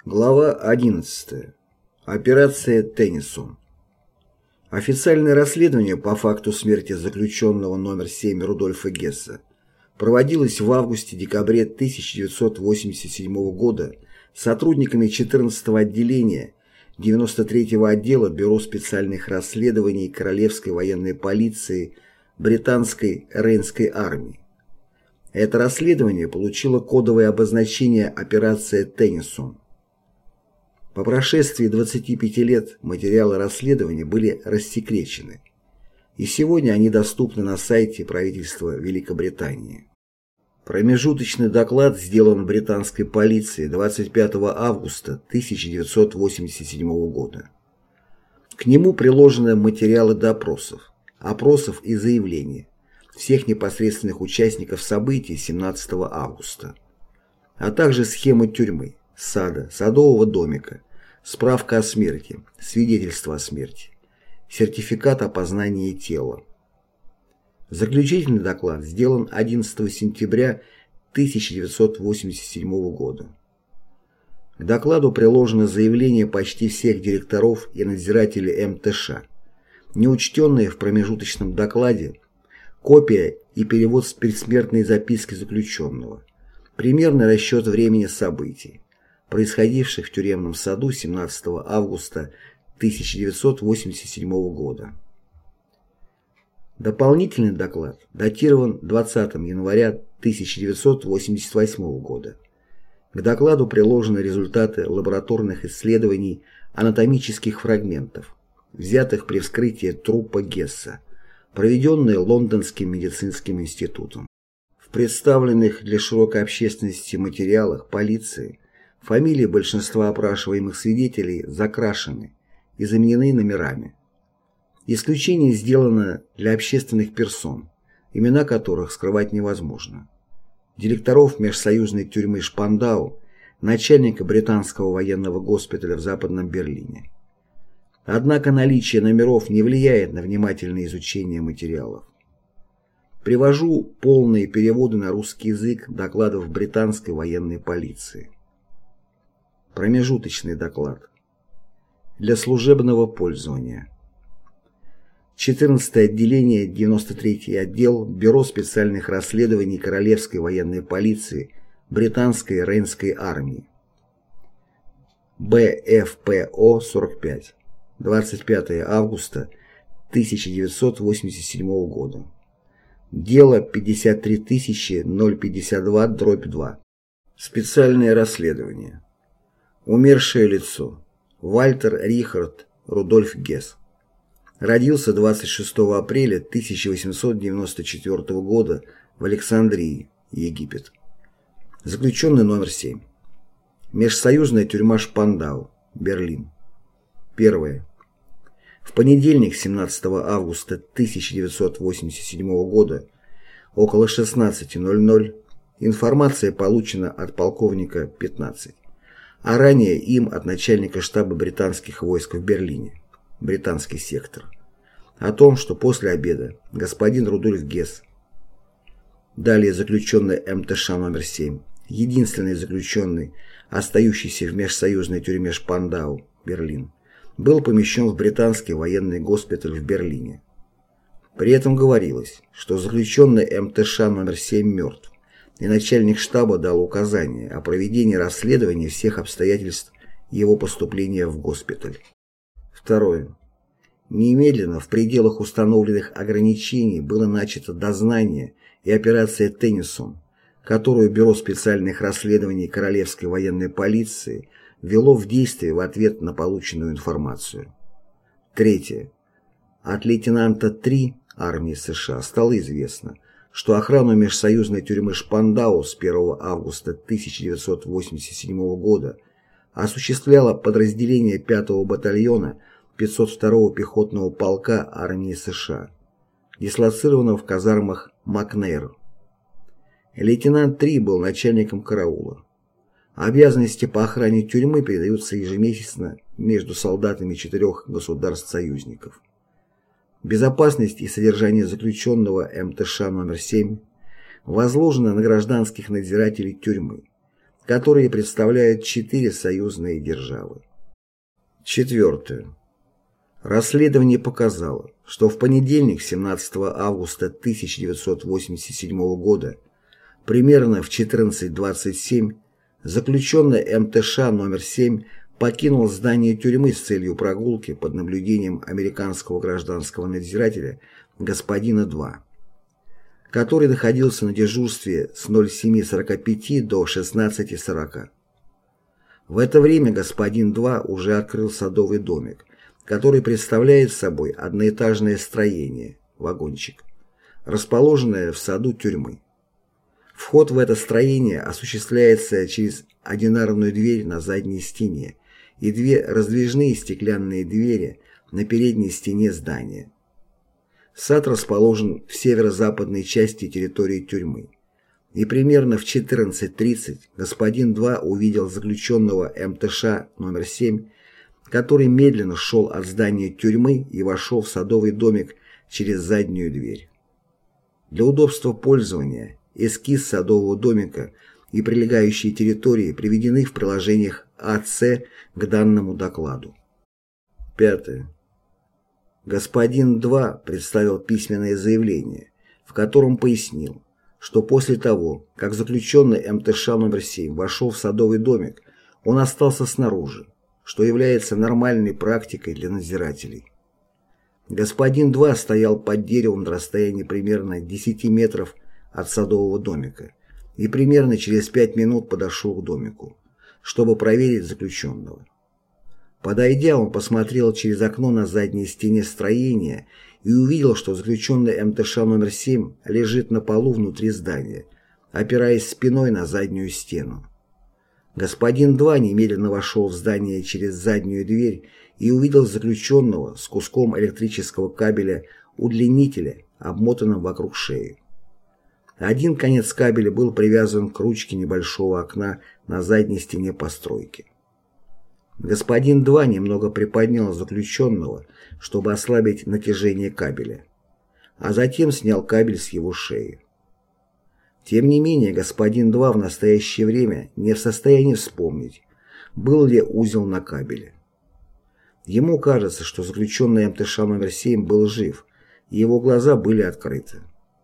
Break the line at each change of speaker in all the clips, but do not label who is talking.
Глава 11. Операция «Теннисон». Официальное расследование по факту смерти заключенного номер 7 Рудольфа Гесса проводилось в августе-декабре 1987 года сотрудниками 14-го отделения 93-го отдела Бюро специальных расследований Королевской военной полиции Британской Рейнской армии. Это расследование получило кодовое обозначение «Операция Теннисон». По прошествии 25 лет материалы расследования были рассекречены, и сегодня они доступны на сайте правительства Великобритании. Промежуточный доклад сделан британской полицией 25 августа 1987 года. К нему приложены материалы допросов, опросов и заявлений всех непосредственных участников событий 17 августа, а также схема тюрьмы, сада, садового домика, справка о смерти, свидетельство о смерти, сертификат опознания тела. Заключительный доклад сделан 11 сентября 1987 года. К докладу приложено заявление почти всех директоров и надзирателей МТШ, неучтенные в промежуточном докладе, копия и перевод с предсмертной записки заключенного, примерный расчет времени событий, происходивших в тюремном саду 17 августа 1987 года. Дополнительный доклад датирован 20 января 1988 года. К докладу приложены результаты лабораторных исследований анатомических фрагментов, взятых при вскрытии трупа Гесса, проведенные Лондонским медицинским институтом. В представленных для широкой общественности материалах полиции фамилии большинства опрашиваемых свидетелей закрашены и заменены номерами. Исключение сделано для общественных персон, имена которых скрывать невозможно. Директоров межсоюзной тюрьмы Шпандау, начальника британского военного госпиталя в Западном Берлине. Однако наличие номеров не влияет на внимательное изучение материалов. Привожу полные переводы на русский язык докладов британской военной полиции. Промежуточный доклад. Для служебного пользования. 14 отделение, 93-й отдел, Бюро специальных расследований Королевской военной полиции Британской Рейнской армии. БФПО-45. 25 августа 1987 года. Дело 53052/2. Специальное расследование. Умершее лицо. Вальтер Рихард Рудольф Гесс. Родился 26 апреля 1894 года в Александрии, Египет. Заключенный номер 7. Межсоюзная тюрьма Шпандау, Берлин. Первое. В понедельник, 17 августа 1987 года, около 16:00, информация получена от полковника 15, а ранее им от начальника штаба британских войск в Берлине, британский сектор, о том, что после обеда господин Рудольф Гесс, далее заключенный МТШ номер 7, единственный заключенный, остающийся в межсоюзной тюрьме Шпандау, Берлин, был помещен в британский военный госпиталь в Берлине. При этом говорилось, что заключенный МТШ номер 7 мертв, и начальник штаба дал указание о проведении расследования всех обстоятельств его поступления в госпиталь. Второе. Немедленно в пределах установленных ограничений было начато дознание и операция «Теннисон», которую Бюро специальных расследований Королевской военной полиции ввело в действие в ответ на полученную информацию. Третье. От лейтенанта 3 армии США стало известно, что охрану межсоюзной тюрьмы Шпандау с 1 августа 1987 года осуществляло подразделение 5-го батальона 502-го пехотного полка армии США, дислоцированного в казармах Макнейр. Лейтенант 3 был начальником караула. Обязанности по охране тюрьмы передаются ежемесячно между солдатами 4 государств-союзников. Безопасность и содержание заключенного МТШ номер 7 возложено на гражданских надзирателей тюрьмы, которые представляют 4 союзные державы. Четвертое. Расследование показало, что в понедельник, 17 августа 1987 года, примерно в 14:27, заключенный МТШ номер 7 покинул здание тюрьмы с целью прогулки под наблюдением американского гражданского надзирателя господина 2, который находился на дежурстве с 07:45 до 16:40. В это время господин 2 уже открыл садовый домик, который представляет собой одноэтажное строение, вагончик, расположенное в саду тюрьмы. Вход в это строение осуществляется через одинарную дверь на задней стене и 2 раздвижные стеклянные двери на передней стене здания. Сад расположен в северо-западной части территории тюрьмы. И примерно в 14:30 господин 2 увидел заключенного МТШ номер 7, который медленно шел от здания тюрьмы и вошел в садовый домик через заднюю дверь. Для удобства пользования эскиз садового домика и прилегающие территории приведены в приложениях АЦ к данному докладу. Пятое. Господин 2 представил письменное заявление, в котором пояснил, что после того, как заключенный МТШ номер 7 вошел в садовый домик, он остался снаружи, что является нормальной практикой для надзирателей. Господин 2 стоял под деревом на расстоянии примерно 10 метров от садового домика и примерно через 5 минут подошел к домику, чтобы проверить заключенного. Подойдя, он посмотрел через окно на задней стене строения и увидел, что заключенный МТШ номер 7 лежит на полу внутри здания, опираясь спиной на заднюю стену. Господин 2 немедленно вошел в здание через заднюю дверь и увидел заключенного с куском электрического кабеля удлинителя, обмотанным вокруг шеи. Один конец кабеля был привязан к ручке небольшого окна на задней стене постройки. Господин 2 немного приподнял заключенного, чтобы ослабить натяжение кабеля, а затем снял кабель с его шеи. Тем не менее, господин 2 в настоящее время не в состоянии вспомнить, был ли узел на кабеле. Ему кажется, что заключенный МТШ номер 7 был жив, и его глаза были открыты.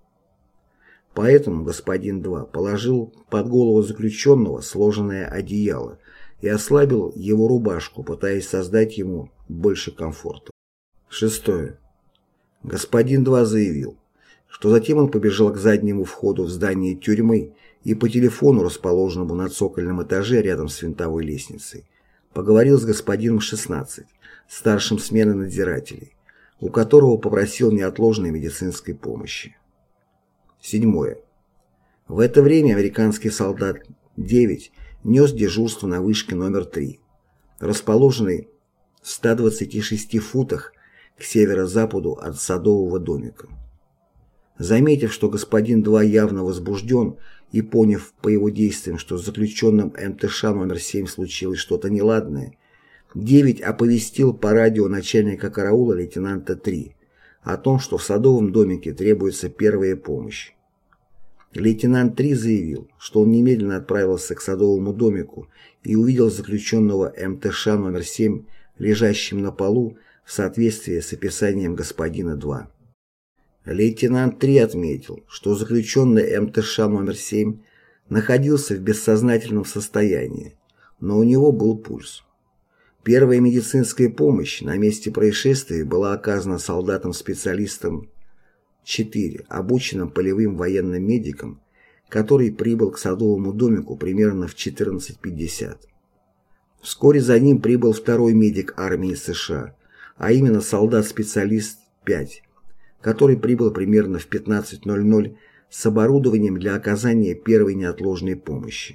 Поэтому господин 2 положил под голову заключенного сложенное одеяло и ослабил его рубашку, пытаясь создать ему больше комфорта. Шестое. Господин 2 заявил, что затем он побежал к заднему входу в здание тюрьмы и по телефону, расположенному на цокольном этаже рядом с винтовой лестницей, поговорил с господином 16, старшим смены надзирателей, у которого попросил неотложной медицинской помощи. Седьмое. В это время американский солдат 9 нес дежурство на вышке номер 3, расположенной в 126 футах к северо-западу от садового домика. Заметив, что господин 2 явно возбужден и поняв по его действиям, что с заключенным МТШ номер 7 случилось что-то неладное, 9 оповестил по радио начальника караула лейтенанта 3 о том, что в садовом домике требуется первая помощь. Лейтенант 3 заявил, что он немедленно отправился к садовому домику и увидел заключенного МТШ номер 7 лежащим на полу в соответствии с описанием господина 2. Лейтенант 3 отметил, что заключенный МТШ номер 7 находился в бессознательном состоянии, но у него был пульс. Первая медицинская помощь на месте происшествия была оказана солдатом-специалистом 4, обученным полевым военным медиком, который прибыл к садовому домику примерно в 14:50. Вскоре за ним прибыл второй медик армии США, а именно солдат-специалист 5, который прибыл примерно в 15:00 с оборудованием для оказания первой неотложной помощи.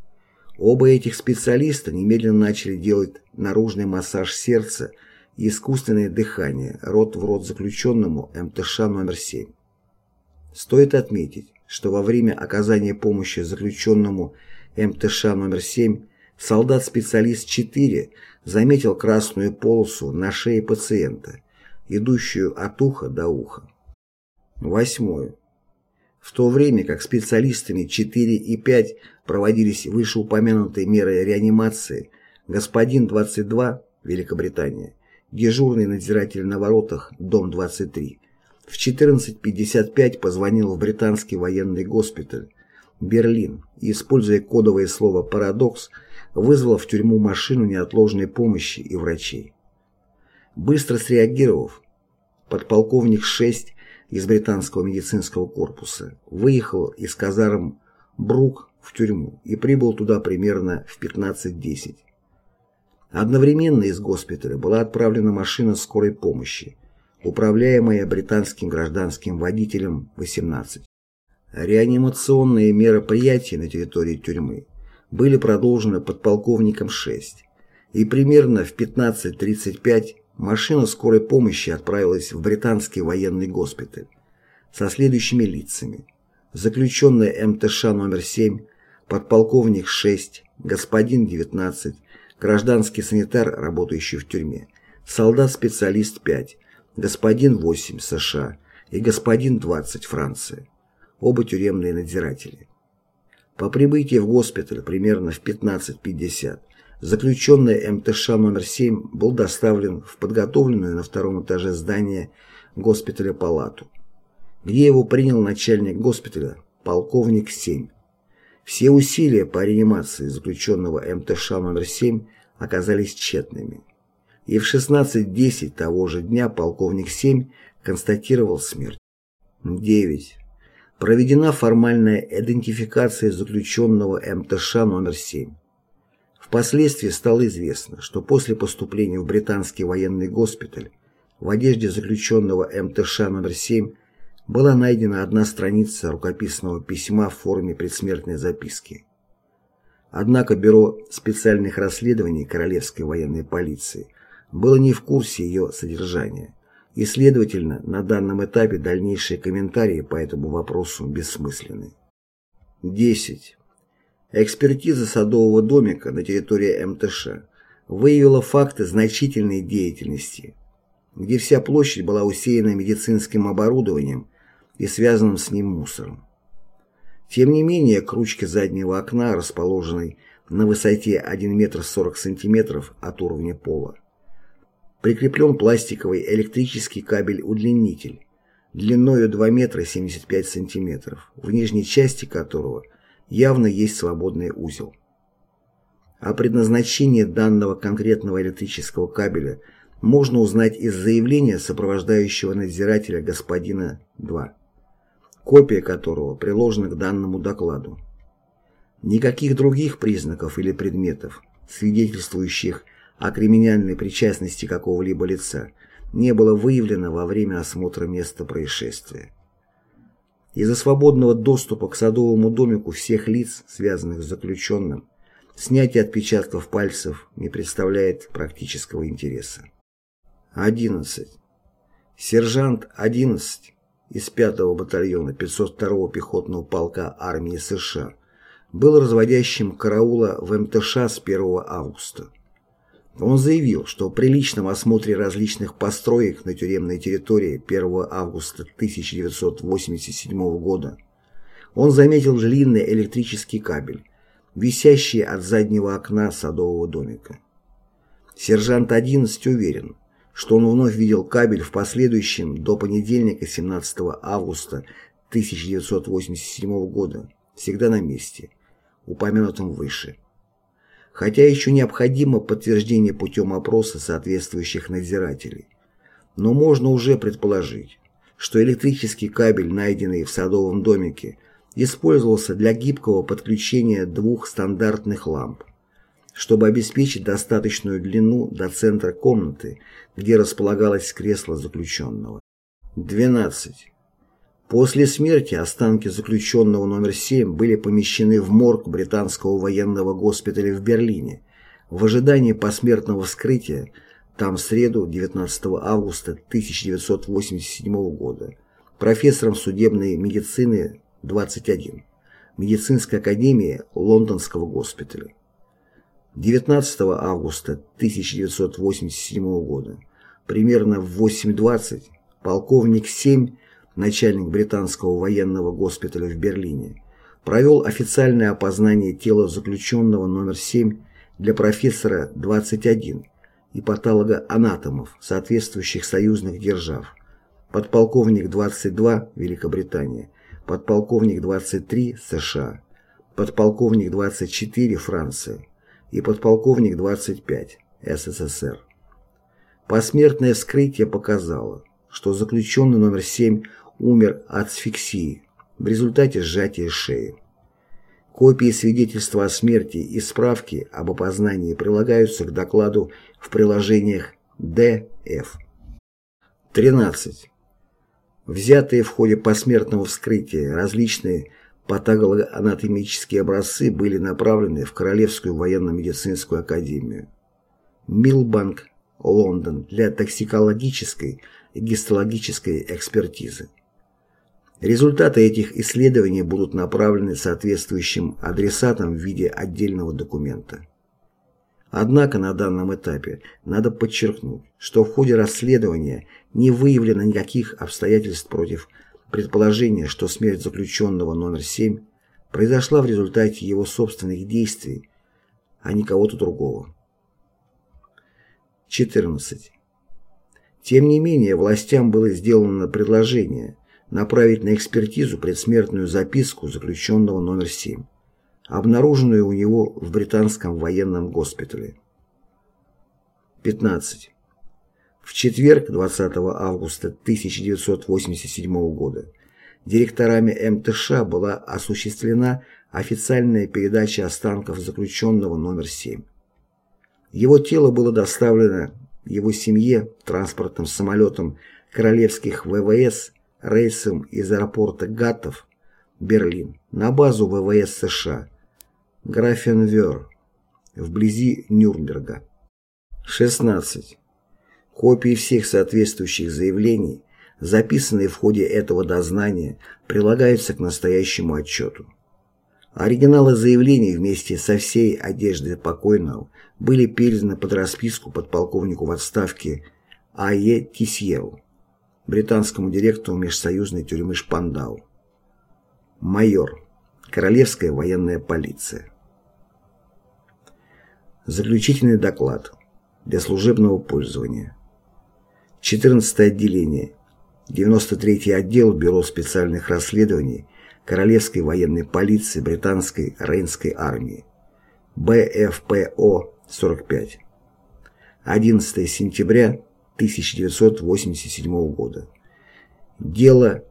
Оба этих специалиста немедленно начали делать наружный массаж сердца и искусственное дыхание рот в рот заключенному МТШ номер 7. Стоит отметить, что во время оказания помощи заключенному МТШ номер 7 солдат-специалист 4 заметил красную полосу на шее пациента, идущую от уха до уха. Восьмое. в то время как специалистами 4 и 5 проводились вышеупомянутые меры реанимации, господин 22, Великобритания, дежурный надзиратель на воротах, дом 23, в 14:55 позвонил в британский военный госпиталь, Берлин, и, используя кодовое слово «парадокс», вызвал в тюрьму машину неотложной помощи и врачей. Быстро среагировав, подполковник 6 из британского медицинского корпуса выехал из казарм Брук в тюрьму и прибыл туда примерно в 15:10. Одновременно из госпиталя была отправлена машина скорой помощи, управляемая британским гражданским водителем 18. Реанимационные мероприятия на территории тюрьмы были продолжены подполковником 6, и примерно в 15:35 машина скорой помощи отправилась в британский военный госпиталь со следующими лицами: заключенный МТШ номер 7, подполковник 6, господин 19, гражданский санитар, работающий в тюрьме, солдат-специалист 5, господин 8 США и господин 20 Франция, оба тюремные надзиратели. По прибытии в госпиталь примерно в 15:50 заключенный МТШ номер 7 был доставлен в подготовленную на втором этаже здания госпиталя палату, где его принял начальник госпиталя, полковник 7. Все усилия по реанимации заключенного МТШ номер 7 оказались тщетными, и в 16:10 того же дня полковник 7 констатировал смерть. 9. Проведена формальная идентификация заключенного МТШ номер 7. Впоследствии стало известно, что после поступления в британский военный госпиталь в одежде заключенного МТШ номер 7 была найдена одна страница рукописного письма в форме предсмертной записки. Однако Бюро специальных расследований Королевской военной полиции было не в курсе ее содержания, и, следовательно, на данном этапе дальнейшие комментарии по этому вопросу бессмысленны. 10. Экспертиза садового домика на территории МТШ выявила факты значительной деятельности, где вся площадь была усеяна медицинским оборудованием и связанным с ним мусором. Тем не менее, к ручке заднего окна, расположенной на высоте 1 метр 40 сантиметров от уровня пола, прикреплен пластиковый электрический кабель-удлинитель длиною 2 метра 75 сантиметров, в нижней части которого явно есть свободный узел. О предназначении данного конкретного электрического кабеля можно узнать из заявления сопровождающего надзирателя господина 2, копия которого приложена к данному докладу. Никаких других признаков или предметов, свидетельствующих о криминальной причастности какого-либо лица, не было выявлено во время осмотра места происшествия. Из-за свободного доступа к садовому домику всех лиц, связанных с заключенным, снятие отпечатков пальцев не представляет практического интереса. 11. Сержант 11 из 5-го батальона 502-го пехотного полка армии США был разводящим караула в МТШ с 1 августа. Он заявил, что при личном осмотре различных построек на тюремной территории 1 августа 1987 года он заметил длинный электрический кабель, висящий от заднего окна садового домика. Сержант 11 уверен, что он вновь видел кабель в последующем до понедельника 17 августа 1987 года, всегда на месте, упомянутом выше. Хотя еще необходимо подтверждение путем опроса соответствующих надзирателей. Но можно уже предположить, что электрический кабель, найденный в садовом домике, использовался для гибкого подключения 2 стандартных ламп, чтобы обеспечить достаточную длину до центра комнаты, где располагалось кресло заключенного. 12. После смерти останки заключенного номер 7 были помещены в морг британского военного госпиталя в Берлине в ожидании посмертного вскрытия там в среду 19 августа 1987 года профессором судебной медицины 21 медицинской академии Лондонского госпиталя. 19 августа 1987 года примерно в 8:20 полковник 7 начальник британского военного госпиталя в Берлине, провел официальное опознание тела заключенного номер 7 для профессора 21 и патологоанатомов соответствующих союзных держав, подполковник 22 Великобритания, подполковник 23 США, подполковник 24 Франция и подполковник 25 СССР. Посмертное вскрытие показало, что заключенный номер 7 умер от асфиксии в результате сжатия шеи. Копии свидетельства о смерти и справки об опознании прилагаются к докладу в приложениях Д, Ф. 13. Взятые в ходе посмертного вскрытия различные патологоанатомические образцы были направлены в Королевскую военно-медицинскую академию, Милбанк, Лондон, для токсикологической и гистологической экспертизы. Результаты этих исследований будут направлены соответствующим адресатам в виде отдельного документа. Однако на данном этапе надо подчеркнуть, что в ходе расследования не выявлено никаких обстоятельств против предположения, что смерть заключенного номер 7 произошла в результате его собственных действий, а не кого-то другого. 14. Тем не менее, властям было сделано предложение направить на экспертизу предсмертную записку заключенного номер 7, обнаруженную у него в британском военном госпитале. 15. В четверг, 20 августа 1987 года, директорами МТШ была осуществлена официальная передача останков заключенного номер 7. Его тело было доставлено его семье транспортным самолетом королевских ВВС рейсом из аэропорта Гаттов, Берлин, на базу ВВС США, Графенвёhr, вблизи Нюрнберга. 16. Копии всех соответствующих заявлений, записанные в ходе этого дознания, прилагаются к настоящему отчету. Оригиналы заявлений вместе со всей одеждой покойного были переданы под расписку подполковнику в отставке А.Е. Тисьеру, британскому директору межсоюзной тюрьмы Шпандау. Майор. Королевская военная полиция. Заключительный доклад. Для служебного пользования. 14 отделение. 93-й отдел Бюро специальных расследований Королевской военной полиции Британской Рейнской армии. БФПО-45. 11 сентября 1987 года. Дело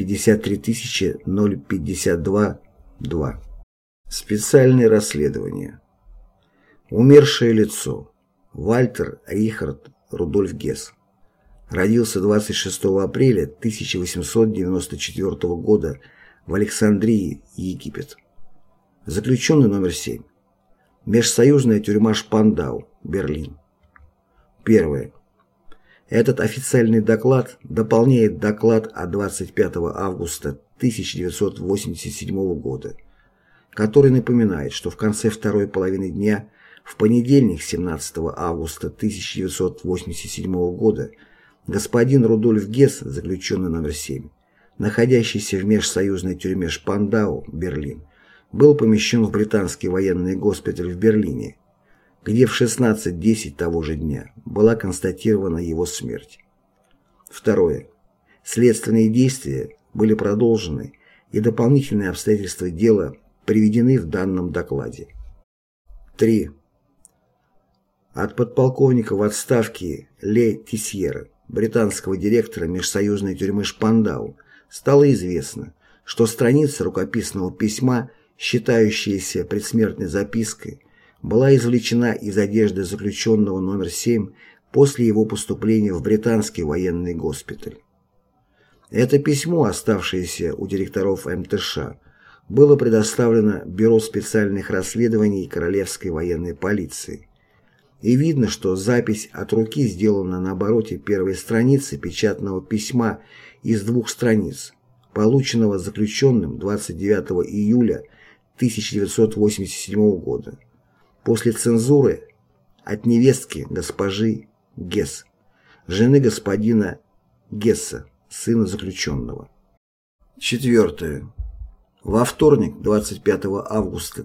53052-2. Специальное расследование. Умершее лицо. Вальтер Рихард Рудольф Гесс. Родился 26 апреля 1894 года в Александрии, Египет. Заключенный номер 7. Межсоюзная тюрьма Шпандау, Берлин. Первое. Этот официальный доклад дополняет доклад от 25 августа 1987 года, который напоминает, что в конце второй половины дня в понедельник 17 августа 1987 года господин Рудольф Гесс, заключенный номер 7, находящийся в межсоюзной тюрьме Шпандау, Берлин, был помещен в британский военный госпиталь в Берлине, где в 16:10 того же дня была констатирована его смерть. Второе. Следственные действия были продолжены, и дополнительные обстоятельства дела приведены в данном докладе. 3. От подполковника в отставке Ле Тисьера, британского директора межсоюзной тюрьмы Шпандау, стало известно, что страница рукописного письма, считающаяся предсмертной запиской, была извлечена из одежды заключенного номер 7 после его поступления в британский военный госпиталь. Это письмо, оставшееся у директоров МТШ, было предоставлено Бюро специальных расследований Королевской военной полиции. И видно, что запись от руки сделана на обороте первой страницы печатного письма из 2 страниц, полученного заключенным 29 июля 1987 года. После цензуры от невестки госпожи Гесс, жены господина Гесса, сына заключенного. Четвертое. Во вторник, 25 августа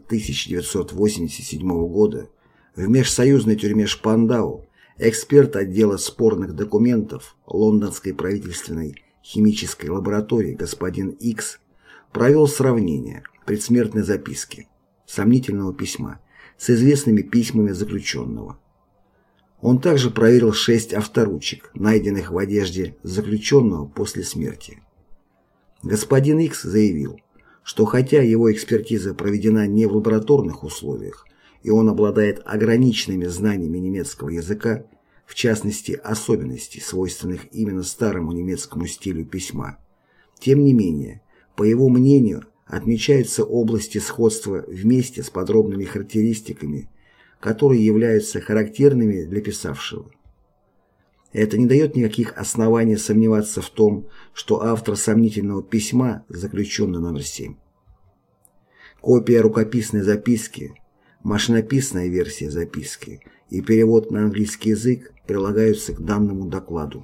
1987 года, в межсоюзной тюрьме Шпандау эксперт отдела спорных документов Лондонской правительственной химической лаборатории господин Икс провел сравнение предсмертной записки, сомнительного письма, с известными письмами заключенного. Он также проверил 6 авторучек, найденных в одежде заключенного после смерти. Господин Икс заявил, что хотя его экспертиза проведена не в лабораторных условиях, и он обладает ограниченными знаниями немецкого языка, в частности особенностей, свойственных именно старому немецкому стилю письма, тем не менее, по его мнению, отмечаются области сходства вместе с подробными характеристиками, которые являются характерными для писавшего. Это не дает никаких оснований сомневаться в том, что автор сомнительного письма заключенный номер 7. Копия рукописной записки, машинописная версия записки и перевод на английский язык прилагаются к данному докладу.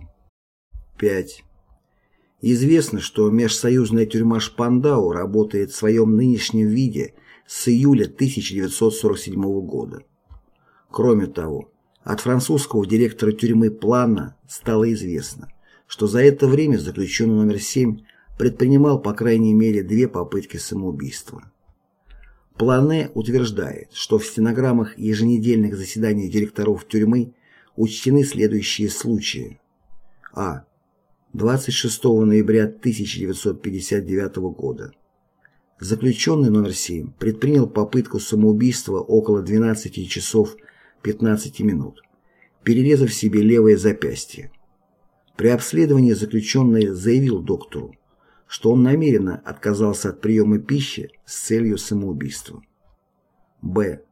5. Известно, что межсоюзная тюрьма Шпандау работает в своем нынешнем виде с июля 1947 года. Кроме того, от французского директора тюрьмы Плана стало известно, что за это время заключенный номер 7 предпринимал по крайней мере 2 попытки самоубийства. Плане утверждает, что в стенограммах еженедельных заседаний директоров тюрьмы учтены следующие случаи. А. 26 ноября 1959 года. Заключенный номер 7 предпринял попытку самоубийства около 12 часов 15 минут, перерезав себе левое запястье. При обследовании заключенный заявил доктору, что он намеренно отказался от приема пищи с целью самоубийства. Б.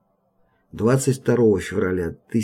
22 февраля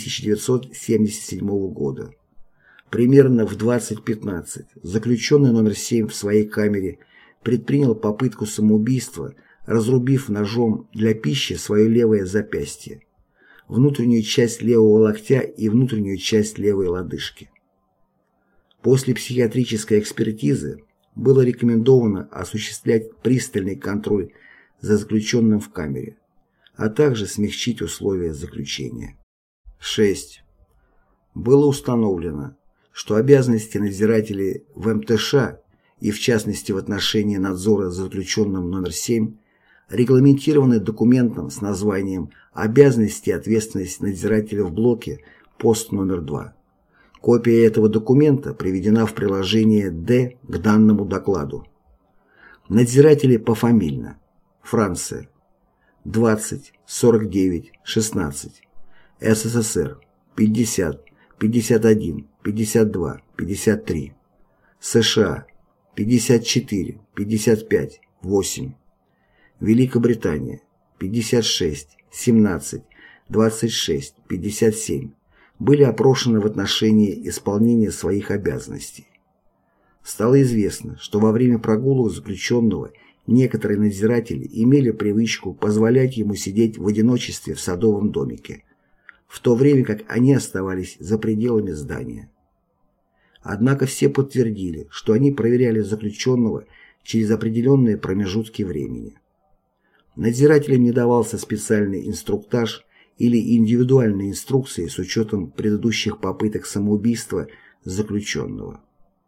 1977 года. Примерно в 20:15 заключенный номер 7 в своей камере предпринял попытку самоубийства, разрубив ножом для пищи свое левое запястье, внутреннюю часть левого локтя и внутреннюю часть левой лодыжки. После психиатрической экспертизы было рекомендовано осуществлять пристальный контроль за заключенным в камере, а также смягчить условия заключения. 6. Было установлено, что обязанности надзирателей в МТШ и в частности в отношении надзора за заключенным номер 7 регламентированы документом с названием «Обязанности и ответственность надзирателя в блоке, пост номер 2». Копия этого документа приведена в приложение Д к данному докладу. Надзиратели пофамильно. Франция. 20, 49, 16. СССР. 50, 51, 52, 53. США. 54, 55, 8. Великобритания. 56, 17, 26, 57. Были опрошены в отношении исполнения своих обязанностей. Стало известно, что во время прогулок заключенного некоторые надзиратели имели привычку позволять ему сидеть в одиночестве в садовом домике, в то время как они оставались за пределами здания. Однако все подтвердили, что они проверяли заключенного через определенные промежутки времени. Надзирателям не давался специальный инструктаж или индивидуальные инструкции с учетом предыдущих попыток самоубийства заключенного.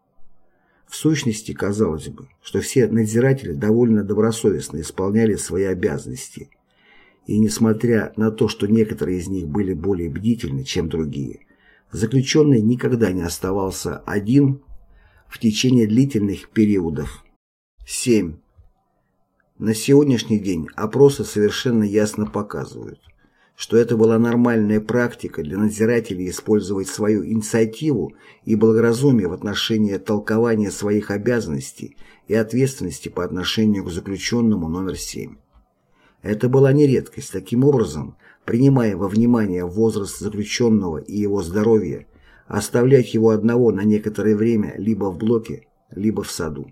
В сущности, казалось бы, что все надзиратели довольно добросовестно исполняли свои обязанности, и несмотря на то, что некоторые из них были более бдительны, чем другие, заключенный никогда не оставался один в течение длительных периодов. 7. На сегодняшний день опросы совершенно ясно показывают, что это была нормальная практика для надзирателей использовать свою инициативу и благоразумие в отношении толкования своих обязанностей и ответственности по отношению к заключенному номер 7. Это была не редкость. Таким образом, принимая во внимание возраст заключенного и его здоровье, оставлять его одного на некоторое время либо в блоке, либо в саду.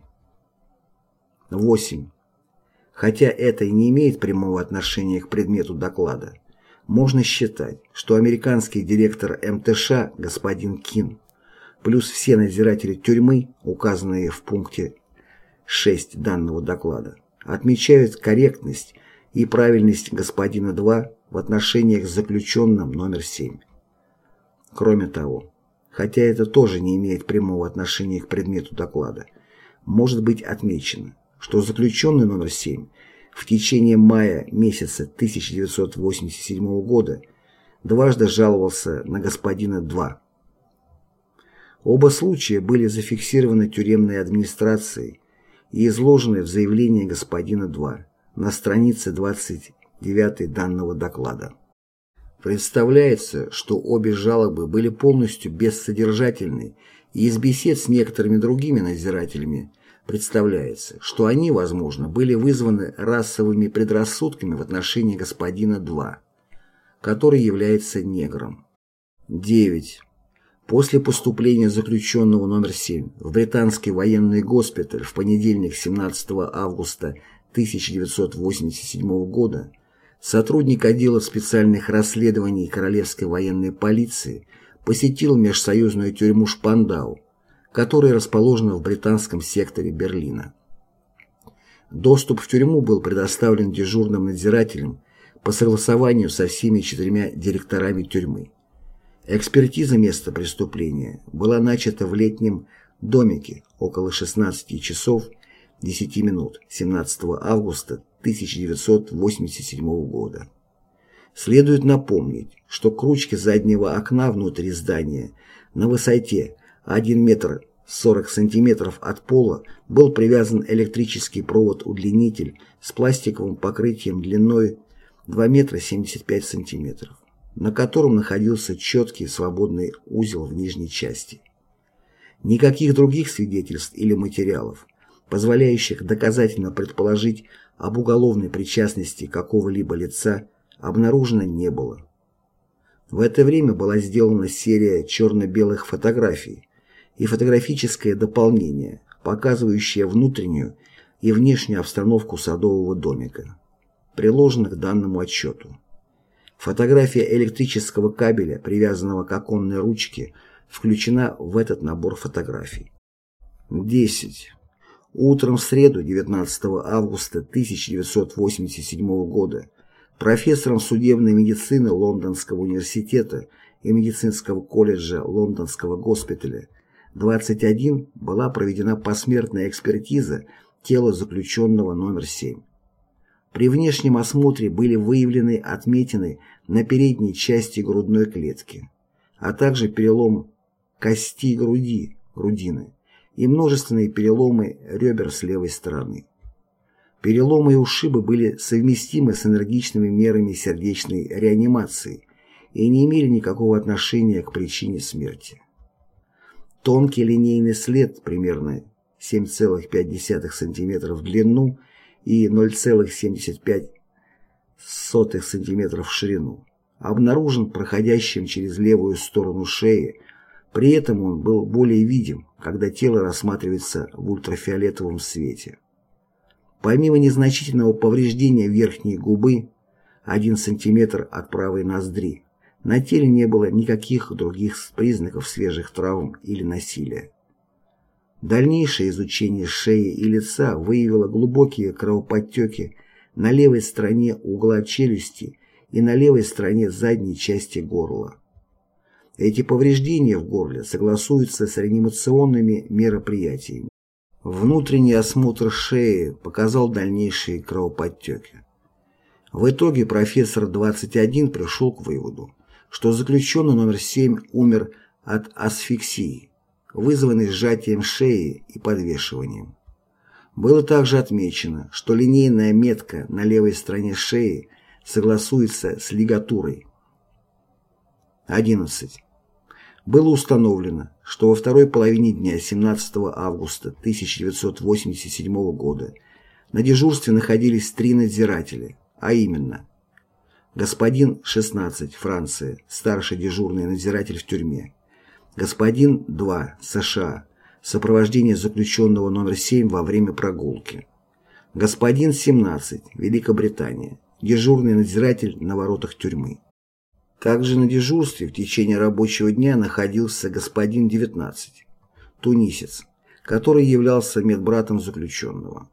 8. Хотя это и не имеет прямого отношения к предмету доклада, можно считать, что американский директор МТШ господин Кин плюс все надзиратели тюрьмы, указанные в пункте 6 данного доклада отмечают корректность и правильность господина 2 в отношениях с заключенным номер 7. Кроме того, хотя это тоже не имеет прямого отношения к предмету доклада, может быть отмечено, что заключенный номер 7 в течение мая месяца 1987 года дважды жаловался на господина 2. Оба случая были зафиксированы тюремной администрацией и изложены в заявлении господина 2 на странице 29 данного доклада. Представляется, что обе жалобы были полностью бессодержательны, и из бесед с некоторыми другими надзирателями представляется, что они, возможно, были вызваны расовыми предрассудками в отношении господина 2, который является негром. 9. После поступления заключенного номер 7 в британский военный госпиталь в понедельник 17 августа 1987 года сотрудник отдела специальных расследований Королевской военной полиции посетил межсоюзную тюрьму Шпандау, которая расположена в британском секторе Берлина. Доступ в тюрьму был предоставлен дежурным надзирателем по согласованию со всеми 4 директорами тюрьмы. Экспертиза места преступления была начата в летнем домике около 16 часов 10 минут 17 августа 1987 года. Следует напомнить, что к ручке заднего окна внутри здания на высоте 1 метр 40 сантиметров от пола был привязан электрический провод-удлинитель с пластиковым покрытием длиной 2 метра 75 сантиметров, на котором находился четкий свободный узел в нижней части. Никаких других свидетельств или материалов, позволяющих доказательно предположить об уголовной причастности какого-либо лица, обнаружено не было. В это время была сделана серия черно-белых фотографий и фотографическое дополнение, показывающее внутреннюю и внешнюю обстановку садового домика, приложенных к данному отчету. Фотография электрического кабеля, привязанного к оконной ручке, включена в этот набор фотографий. 10. Утром в среду 19 августа 1987 года профессором судебной медицины Лондонского университета и медицинского колледжа Лондонского госпиталя 21 была проведена посмертная экспертиза тела заключенного номер 7. При внешнем осмотре были выявлены отметины на передней части грудной клетки, а также перелом кости грудины и множественные переломы ребер с левой стороны. Переломы и ушибы были совместимы с энергичными мерами сердечной реанимации и не имели никакого отношения к причине смерти. Тонкий линейный след, примерно 7,5 см в длину и 0,75 см в ширину, обнаружен проходящим через левую сторону шеи, при этом он был более видим, когда тело рассматривается в ультрафиолетовом свете. Помимо незначительного повреждения верхней губы, 1 см от правой ноздри, на теле не было никаких других признаков свежих травм или насилия. Дальнейшее изучение шеи и лица выявило глубокие кровоподтеки на левой стороне угла челюсти и на левой стороне задней части горла. Эти повреждения в горле согласуются с реанимационными мероприятиями. Внутренний осмотр шеи показал дальнейшие кровоподтеки. В итоге профессор 21 пришел к выводу, что заключенный номер 7 умер от асфиксии, вызванной сжатием шеи и подвешиванием. Было также отмечено, что линейная метка на левой стороне шеи согласуется с лигатурой. 11. Было установлено, что во второй половине дня 17 августа 1987 года на дежурстве находились 3 надзирателя, а именно господин 16, Франция, старший дежурный надзиратель в тюрьме, господин 2, США, сопровождение заключенного номер 7 во время прогулки, господин 17, Великобритания, дежурный надзиратель на воротах тюрьмы. Также на дежурстве в течение рабочего дня находился господин 19, тунисец, который являлся медбратом заключенного.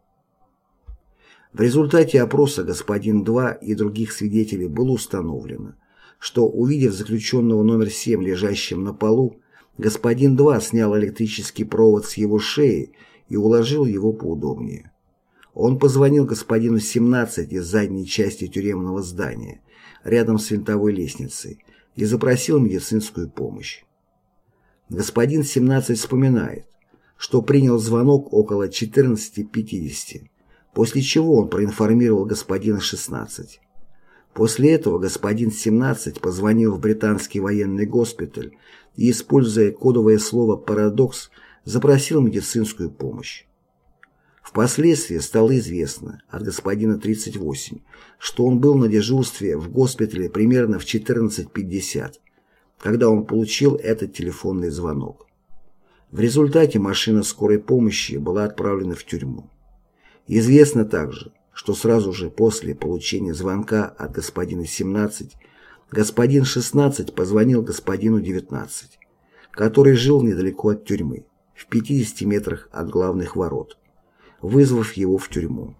В результате опроса господин 2 и других свидетелей было установлено, что, увидев заключенного номер 7 лежащим на полу, господин 2 снял электрический провод с его шеи и уложил его поудобнее. Он позвонил господину 17 из задней части тюремного здания, рядом с винтовой лестницей, и запросил медицинскую помощь. Господин 17 вспоминает, что принял звонок около 14:50, после чего он проинформировал господина 16. После этого господин 17 позвонил в британский военный госпиталь и, используя кодовое слово «парадокс», запросил медицинскую помощь. Впоследствии стало известно от господина 38, что он был на дежурстве в госпитале примерно в 14:50, когда он получил этот телефонный звонок. В результате машина скорой помощи была отправлена в тюрьму. Известно также, что сразу же после получения звонка от господина 17 господин 16 позвонил господину 19, который жил недалеко от тюрьмы, в 50 метрах от главных ворот, вызвав его в тюрьму.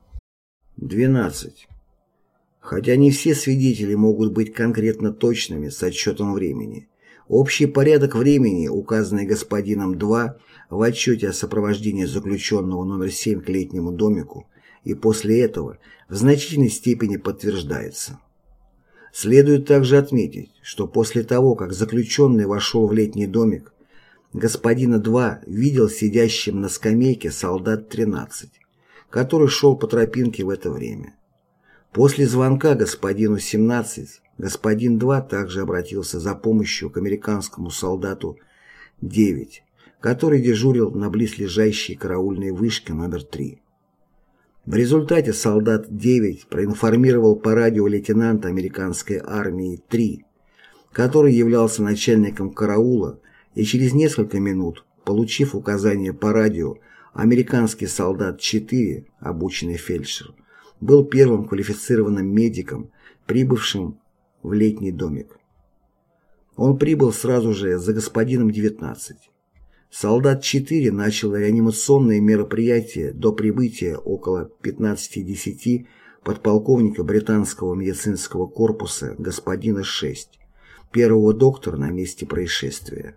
12. Хотя не все свидетели могут быть конкретно точными с отсчетом времени, общий порядок времени, указанный господином 2 в отчете о сопровождении заключенного номер 7 к летнему домику, и после этого в значительной степени подтверждается. Следует также отметить, что после того, как заключенный вошел в летний домик, господина 2 видел сидящим на скамейке солдат 13, который шел по тропинке в это время. После звонка господину 17 господин 2 также обратился за помощью к американскому солдату 9, который дежурил на близлежащей караульной вышке номер 3. В результате солдат 9 проинформировал по радио лейтенанта американской армии 3, который являлся начальником караула, и через несколько минут, получив указание по радио, американский солдат 4, обученный фельдшер, был первым квалифицированным медиком, прибывшим в летний домик. Он прибыл сразу же за господином 19. Солдат 4 начал реанимационные мероприятия до прибытия около 15:10 подполковника британского медицинского корпуса господина 6, первого доктора на месте происшествия.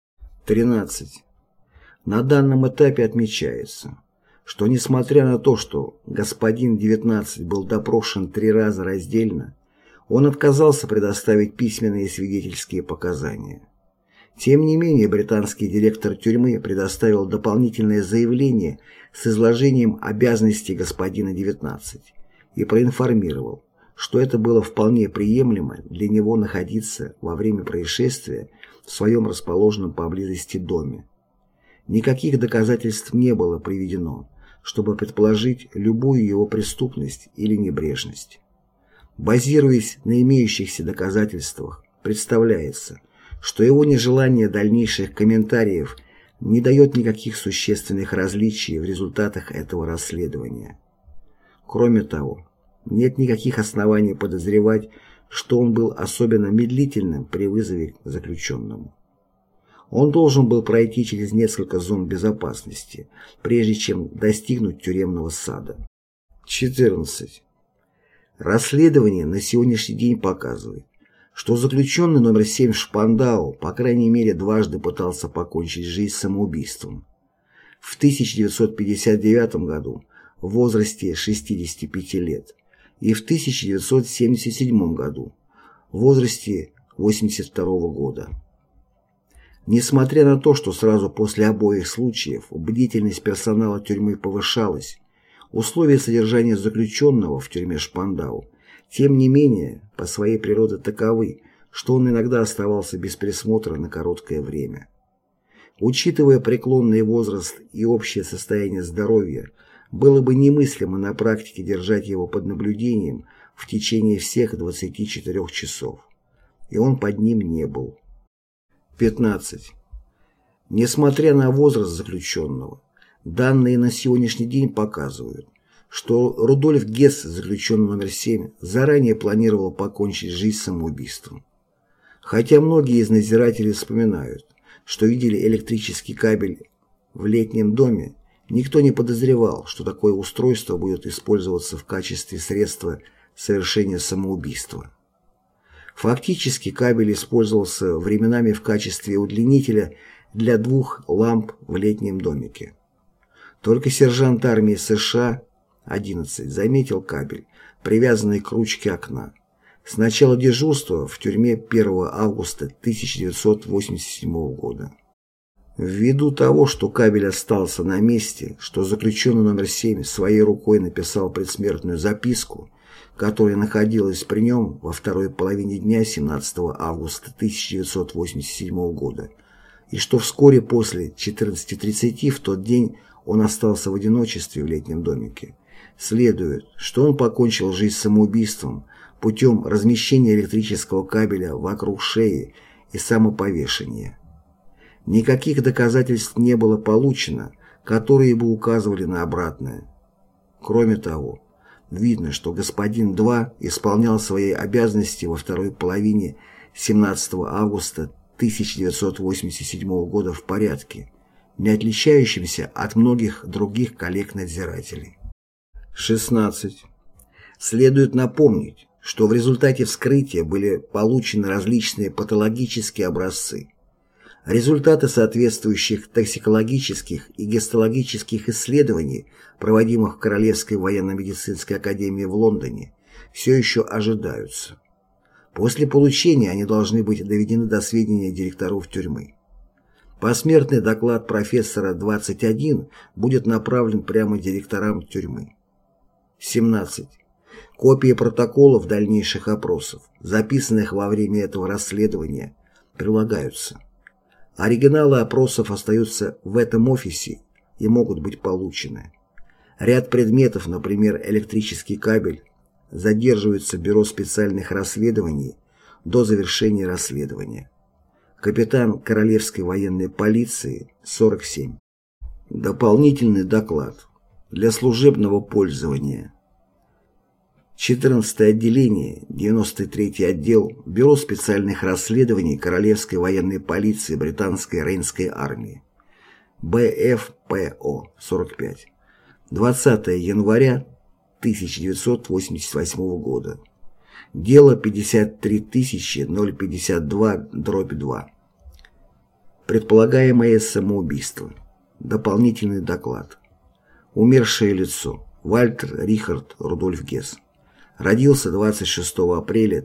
13. На данном этапе отмечается, что несмотря на то, что господин 19 был допрошен 3 раза раздельно, он отказался предоставить письменные свидетельские показания. Тем не менее, британский директор тюрьмы предоставил дополнительное заявление с изложением обязанностей господина 19 и проинформировал, что это было вполне приемлемо для него находиться во время происшествия в своем расположенном поблизости доме. Никаких доказательств не было приведено, чтобы предположить любую его преступность или небрежность. Базируясь на имеющихся доказательствах, представляется, что его нежелание дальнейших комментариев не дает никаких существенных различий в результатах этого расследования. Кроме того, нет никаких оснований подозревать, что он был особенно медлительным при вызове к заключенному. Он должен был пройти через несколько зон безопасности, прежде чем достигнуть тюремного сада. 14. Расследование на сегодняшний день показывает, что заключенный номер 7 Шпандау по крайней мере дважды пытался покончить жизнь самоубийством. В 1959 году в возрасте 65 лет и в 1977 году в возрасте 82 года. Несмотря на то, что сразу после обоих случаев бдительность персонала тюрьмы повышалась, условия содержания заключенного в тюрьме Шпандау тем не менее, по своей природе таковы, что он иногда оставался без присмотра на короткое время. Учитывая преклонный возраст и общее состояние здоровья, было бы немыслимо на практике держать его под наблюдением в течение всех 24 часов, и он под ним не был. 15. Несмотря на возраст заключенного, данные на сегодняшний день показывают, что Рудольф Гесс, заключенный номер 7, заранее планировал покончить жизнь самоубийством. Хотя многие из надзирателей вспоминают, что видели электрический кабель в Летнем доме, никто не подозревал, что такое устройство будет использоваться в качестве средства совершения самоубийства. Фактически кабель использовался временами в качестве удлинителя для 2 ламп в Летнем домике. Только сержант армии США 11 заметил кабель, привязанный к ручке окна. С начала дежурства в тюрьме 1 августа 1987 года. Ввиду того, что кабель остался на месте, что заключенный номер 7 своей рукой написал предсмертную записку, которая находилась при нем во второй половине дня 17 августа 1987 года, и что вскоре после 14:30 в тот день он остался в одиночестве в Летнем домике, следует, что он покончил жизнь самоубийством путем размещения электрического кабеля вокруг шеи и самоповешения. Никаких доказательств не было получено, которые бы указывали на обратное. Кроме того, видно, что господин 2 исполнял свои обязанности во второй половине 17 августа 1987 года в порядке, не отличающемся от многих других коллег-надзирателей. 16. Следует напомнить, что в результате вскрытия были получены различные патологические образцы. Результаты соответствующих токсикологических и гистологических исследований, проводимых в Королевской военно-медицинской академии в Лондоне, все еще ожидаются. После получения они должны быть доведены до сведения директоров тюрьмы. Посмертный доклад профессора 21 будет направлен прямо директорам тюрьмы. 17. Копии протоколов дальнейших опросов, записанных во время этого расследования, прилагаются. Оригиналы опросов остаются в этом офисе и могут быть получены. Ряд предметов, например, электрический кабель, задерживаются в Бюро специальных расследований до завершения расследования. Капитан Королевской военной полиции 47. Дополнительный доклад. Для служебного пользования. 14 отделение, 93-й отдел, Бюро специальных расследований Королевской военной полиции Британской Рейнской армии. БФПО 45. 20 января 1988 года. Дело 53052/2. Предполагаемое самоубийство. Дополнительный доклад. Умершее лицо. Вальтер Рихард Рудольф Гесс. Родился 26 апреля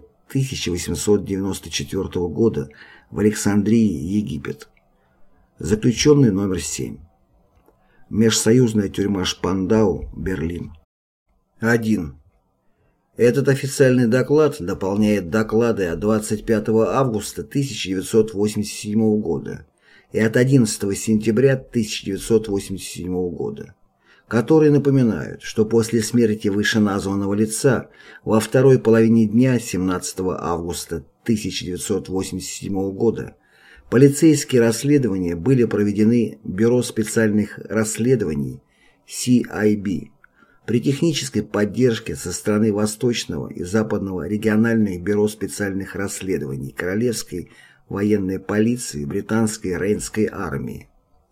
1894 года в Александрии, Египет. Заключенный номер 7. Межсоюзная тюрьма Шпандау, Берлин. 1. Этот официальный доклад дополняет доклады от 25 августа 1987 года и от 11 сентября 1987 года, которые напоминают, что после смерти вышеназванного лица во второй половине дня 17 августа 1987 года полицейские расследования были проведены Бюро специальных расследований CIB при технической поддержке со стороны Восточного и Западного региональных бюро специальных расследований Королевской военной полиции Британской Рейнской армии.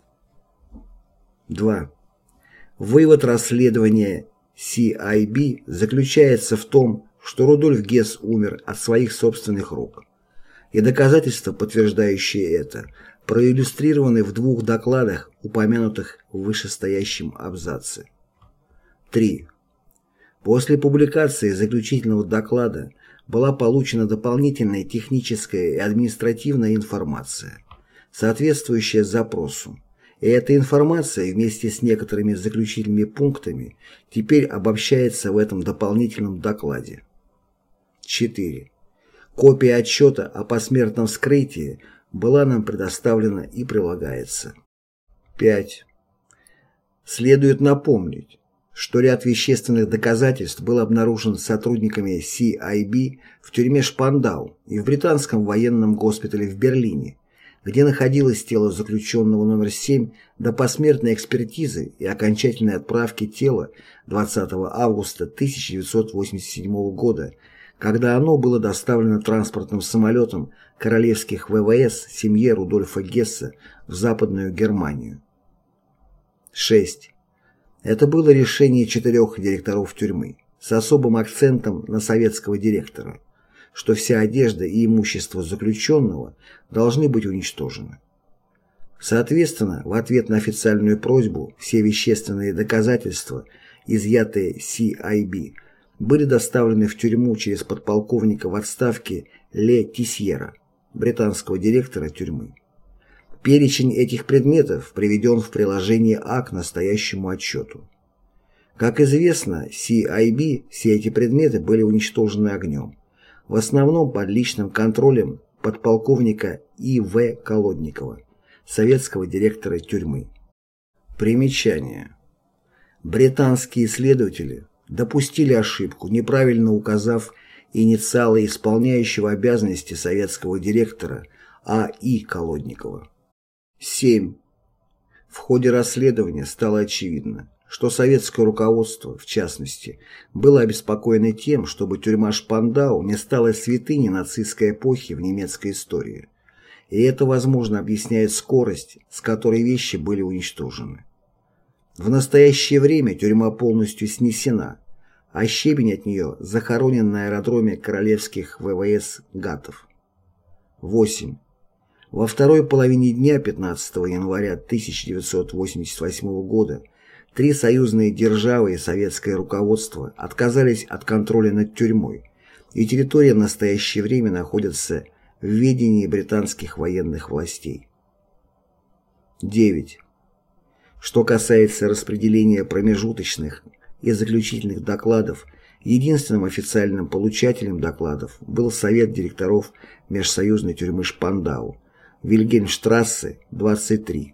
2. Вывод расследования CIB заключается в том, что Рудольф Гесс умер от своих собственных рук, и доказательства, подтверждающие это, проиллюстрированы в 2 докладах, упомянутых в вышестоящем абзаце. 3. После публикации заключительного доклада была получена дополнительная техническая и административная информация, соответствующая запросу, и эта информация вместе с некоторыми заключительными пунктами теперь обобщается в этом дополнительном докладе. 4. Копия отчета о посмертном вскрытии была нам предоставлена и прилагается. 5. Следует напомнить, что ряд вещественных доказательств был обнаружен сотрудниками CIB в тюрьме Шпандау и в британском военном госпитале в Берлине, где находилось тело заключенного номер 7 до посмертной экспертизы и окончательной отправки тела 20 августа 1987 года, когда оно было доставлено транспортным самолетом королевских ВВС семье Рудольфа Гесса в Западную Германию. 6. Это было решение 4 директоров тюрьмы, с особым акцентом на советского директора, что вся одежда и имущество заключенного должны быть уничтожены. Соответственно, в ответ на официальную просьбу все вещественные доказательства, изъятые CIB, были доставлены в тюрьму через подполковника в отставке Ле Тисьера, британского директора тюрьмы. Перечень этих предметов приведен в приложении А к настоящему отчету. Как известно, CIB все эти предметы были уничтожены огнем, в основном под личным контролем подполковника И.В. Колодникова, советского директора тюрьмы. Примечание. Британские исследователи допустили ошибку, неправильно указав инициалы исполняющего обязанности советского директора А.И. Колодникова. 7. В ходе расследования стало очевидно, что советское руководство, в частности, было обеспокоено тем, чтобы тюрьма Шпандау не стала святыней нацистской эпохи в немецкой истории. И это, возможно, объясняет скорость, с которой вещи были уничтожены. В настоящее время тюрьма полностью снесена, а щебень от нее захоронен на аэродроме королевских ВВС Гатов. 8. Во второй половине дня 15 января 1988 года 3 союзные державы и советское руководство отказались от контроля над тюрьмой, и территория в настоящее время находится в ведении британских военных властей. 9. Что касается распределения промежуточных и заключительных докладов, единственным официальным получателем докладов был Совет директоров межсоюзной тюрьмы Шпандау, Вильгельмштрассе, 23.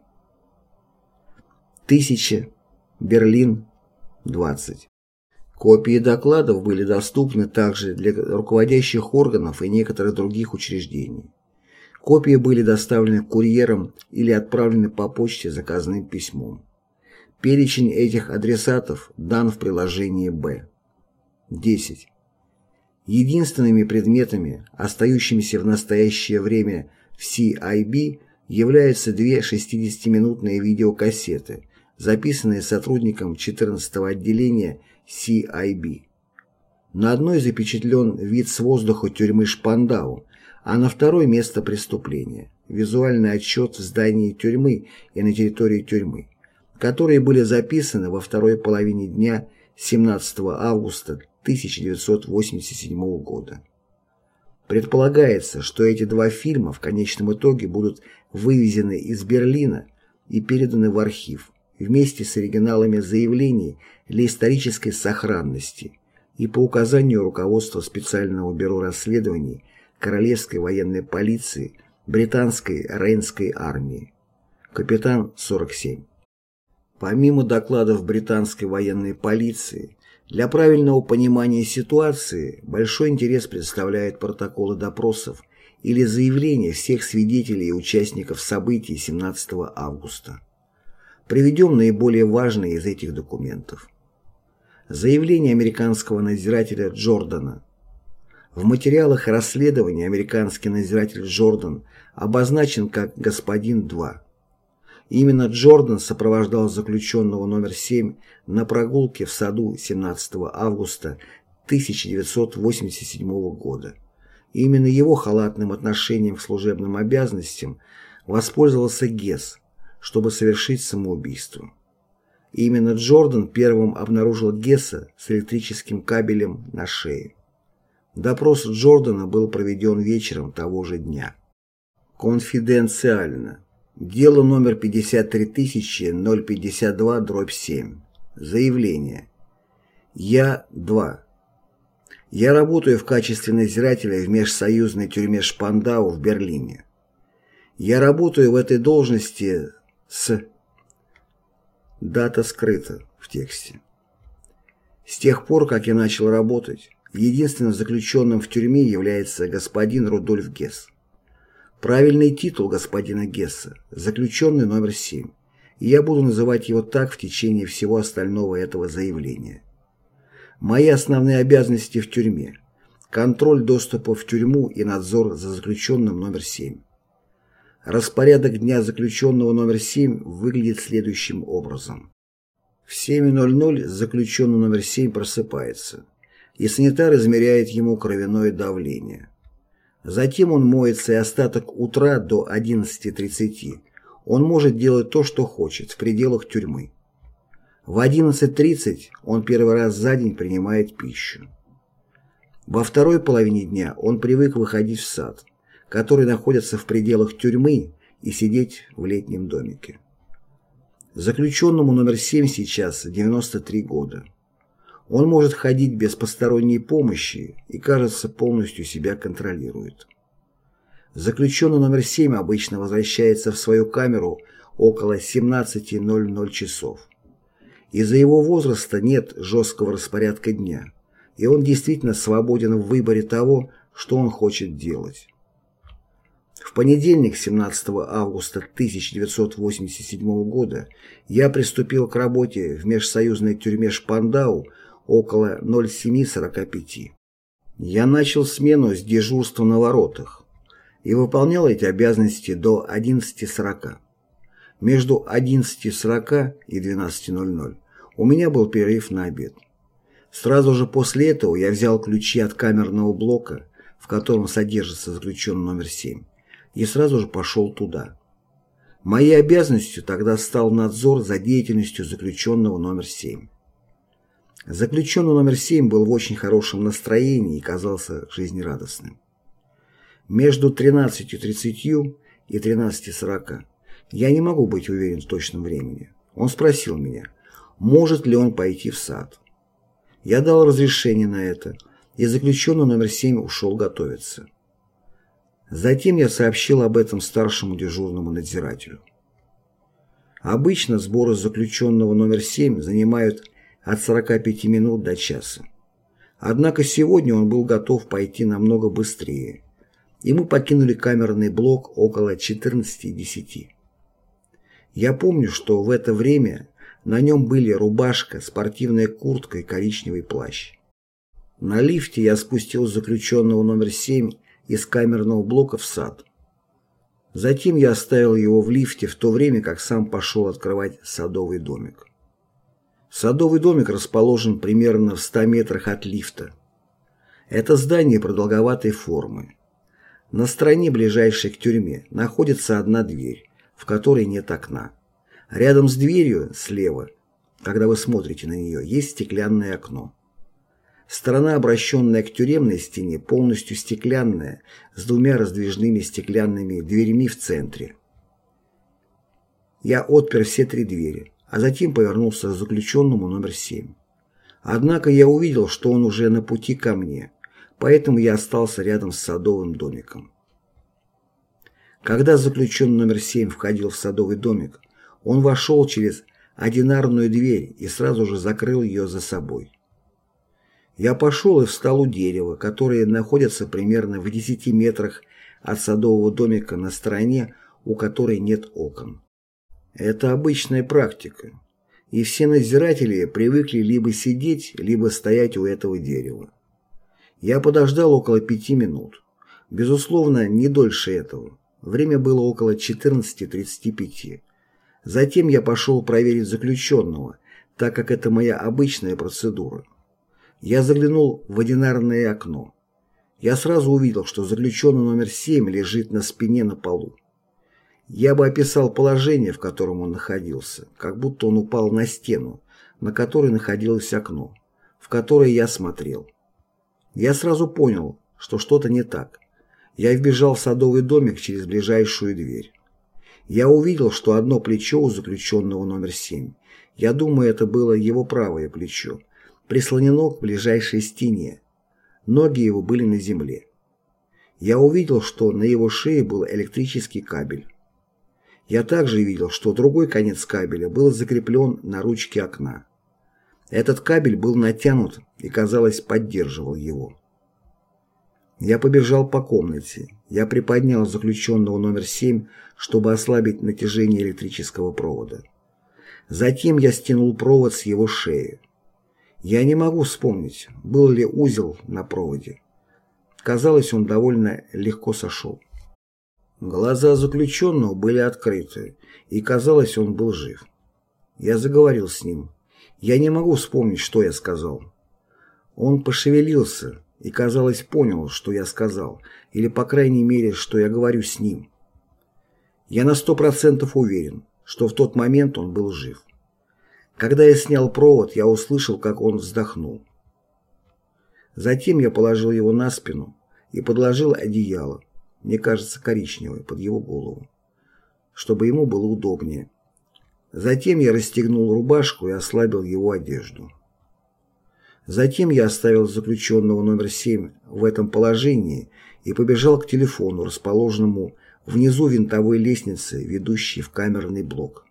1000, Берлин, 20. Копии докладов были доступны также для руководящих органов и некоторых других учреждений. Копии были доставлены курьером или отправлены по почте заказным письмом. Перечень этих адресатов дан в приложении Б. 10. Единственными предметами, остающимися в настоящее время в CIB, являются 2 60-минутные видеокассеты, записанные сотрудником 14-го отделения CIB. На одной запечатлен вид с воздуха тюрьмы Шпандау, а на второй – место преступления, визуальный отчет в здании тюрьмы и на территории тюрьмы, которые были записаны во второй половине дня 17 августа 1987 года. Предполагается, что эти 2 фильма в конечном итоге будут вывезены из Берлина и переданы в архив, вместе с оригиналами заявлений для исторической сохранности и по указанию руководства специального бюро расследований Королевской военной полиции британской Рейнской армии. Капитан 47. Помимо докладов британской военной полиции, для правильного понимания ситуации большой интерес представляют протоколы допросов или заявления всех свидетелей и участников событий 17 августа. Приведем наиболее важные из этих документов. Заявление американского надзирателя Джордана. В материалах расследования американский надзиратель Джордан обозначен как «Господин 2». Именно Джордан сопровождал заключенного номер 7 на прогулке в саду 17 августа 1987 года. Именно его халатным отношением к служебным обязанностям воспользовался Гесс, чтобы совершить самоубийство. Именно Джордан первым обнаружил Гесса с электрическим кабелем на шее. Допрос Джордана был проведен вечером того же дня. Конфиденциально. Дело номер 53052/7. Заявление. Я 2. Я работаю в качестве надзирателя в межсоюзной тюрьме Шпандау в Берлине. Я работаю в этой должности с... Дата скрыта в тексте. С тех пор, как я начал работать, единственным заключенным в тюрьме является господин Рудольф Гесс. Правильный титул господина Гесса – заключенный номер 7, и я буду называть его так в течение всего остального этого заявления. Мои основные обязанности в тюрьме – контроль доступа в тюрьму и надзор за заключенным номер 7. Распорядок дня заключенного номер 7 выглядит следующим образом. В 7:00 заключенный номер 7 просыпается, и санитар измеряет ему кровяное давление. Затем он моется, и остаток утра до 11:30 он может делать то, что хочет, в пределах тюрьмы. В 11:30 он первый раз за день принимает пищу. Во второй половине дня он привык выходить в сад, который находится в пределах тюрьмы, и сидеть в летнем домике. Заключенному номер 7 сейчас 93 года. Он может ходить без посторонней помощи и, кажется, полностью себя контролирует. Заключенный номер 7 обычно возвращается в свою камеру около 17:00 часов. Из-за его возраста нет жесткого распорядка дня, и он действительно свободен в выборе того, что он хочет делать. В понедельник, 17 августа 1987 года, я приступил к работе в межсоюзной тюрьме Шпандау около 07:45. Я начал смену с дежурства на воротах и выполнял эти обязанности до 11:40. Между 11:40 и 12:00 у меня был перерыв на обед. Сразу же после этого я взял ключи от камерного блока, в котором содержится заключенный номер 7, и сразу же пошел туда. Моей обязанностью тогда стал надзор за деятельностью заключенного номер 7. Заключенный номер 7 был в очень хорошем настроении и казался жизнерадостным. Между 13:30 и 13:40 я не могу быть уверен в точном времени. Он спросил меня, может ли он пойти в сад. Я дал разрешение на это, и заключенный номер 7 ушел готовиться. Затем я сообщил об этом старшему дежурному надзирателю. Обычно сборы заключенного номер 7 занимают от 45 минут до часа. Однако сегодня он был готов пойти намного быстрее, и мы покинули камерный блок около 14:10. Я помню, что в это время на нем были рубашка, спортивная куртка и коричневый плащ. На лифте я спустил заключенного номер 7 из камерного блока в сад. Затем я оставил его в лифте, в то время как сам пошел открывать садовый домик. Садовый домик расположен примерно в 100 метрах от лифта. Это здание продолговатой формы. На стороне, ближайшей к тюрьме, находится одна дверь, в которой нет окна. Рядом с дверью, слева, когда вы смотрите на нее, есть стеклянное окно. Сторона, обращенная к тюремной стене, полностью стеклянная, с двумя раздвижными стеклянными дверьми в центре. Я отпер все 3 двери, а затем повернулся к заключенному номер 7. Однако я увидел, что он уже на пути ко мне, поэтому я остался рядом с садовым домиком. Когда заключенный номер 7 входил в садовый домик, он вошел через одинарную дверь и сразу же закрыл ее за собой. Я пошел и встал у дерева, которое находится примерно в 10 метрах от садового домика на стороне, у которой нет окон. Это обычная практика, и все надзиратели привыкли либо сидеть, либо стоять у этого дерева. Я подождал около 5 минут. Безусловно, не дольше этого. Время было около 14:35. Затем я пошел проверить заключенного, так как это моя обычная процедура. Я заглянул в одинарное окно. Я сразу увидел, что заключенный номер 7 лежит на спине на полу. Я бы описал положение, в котором он находился, как будто он упал на стену, на которой находилось окно, в которое я смотрел. Я сразу понял, что что-то не так. Я вбежал в садовый домик через ближайшую дверь. Я увидел, что одно плечо у заключенного номер 7, я думаю, это было его правое плечо, прислонено к ближайшей стене. Ноги его были на земле. Я увидел, что на его шее был электрический кабель. Я также видел, что другой конец кабеля был закреплен на ручке окна. Этот кабель был натянут и, казалось, поддерживал его. Я побежал по комнате. Я приподнял заключенного номер 7, чтобы ослабить натяжение электрического провода. Затем я стянул провод с его шеи. Я не могу вспомнить, был ли узел на проводе. Казалось, он довольно легко сошел. Глаза заключенного были открыты, и казалось, он был жив. Я заговорил с ним, Я не могу вспомнить, что я сказал. Он пошевелился и, казалось, понял, что я сказал, или, по крайней мере, что я говорю с ним. Я на 100% уверен, что в тот момент он был жив. Когда я снял провод, я услышал, как он вздохнул. Затем я положил его на спину и подложил одеяло, мне кажется, коричневое, под его голову, чтобы ему было удобнее. Затем я расстегнул рубашку и ослабил его одежду. Затем я оставил заключенного номер 7 в этом положении и побежал к телефону, расположенному внизу винтовой лестницы, ведущей в камерный блок.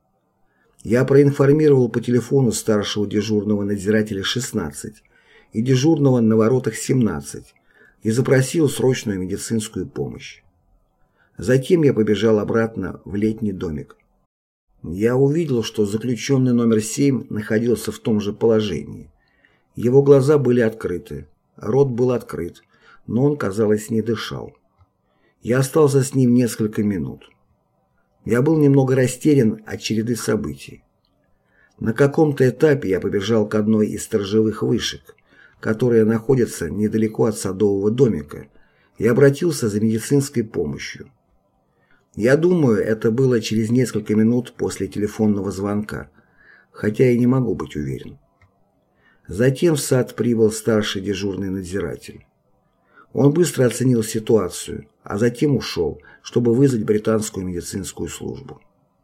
Я проинформировал по телефону старшего дежурного надзирателя 16 и дежурного на воротах 17 и запросил срочную медицинскую помощь. Затем я побежал обратно в летний домик. Я увидел, что заключенный номер 7 находился в том же положении. Его глаза были открыты, рот был открыт, но он, казалось, не дышал. Я остался с ним несколько минут. Я был немного растерян от череды событий. На каком-то этапе я побежал к одной из сторожевых вышек, которая находится недалеко от садового домика, и обратился за медицинской помощью. Я думаю, это было через несколько минут после телефонного звонка, хотя и не могу быть уверен. Затем в сад прибыл старший дежурный надзиратель. Он быстро оценил ситуацию, а затем ушел, чтобы вызвать британскую медицинскую службу.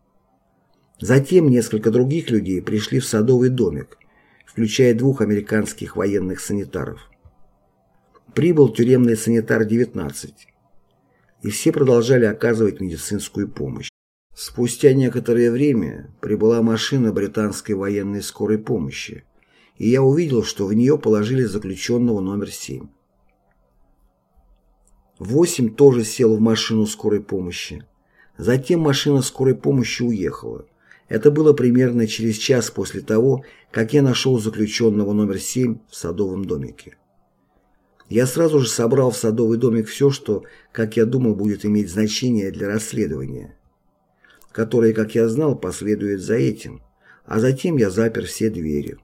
Затем несколько других людей пришли в садовый домик, включая 2 американских военных санитаров. Прибыл тюремный санитар 19, и все продолжали оказывать медицинскую помощь. Спустя некоторое время прибыла машина британской военной скорой помощи, и я увидел, что в нее положили заключенного номер 7. 8 тоже сел в машину скорой помощи. Затем машина скорой помощи уехала. Это было примерно через час после того, как я нашел заключенного номер 7 в садовом домике. Я сразу же собрал в садовый домик все, что, как я думал, будет иметь значение для расследования, которое, как я знал, последует за этим, а затем я запер все двери.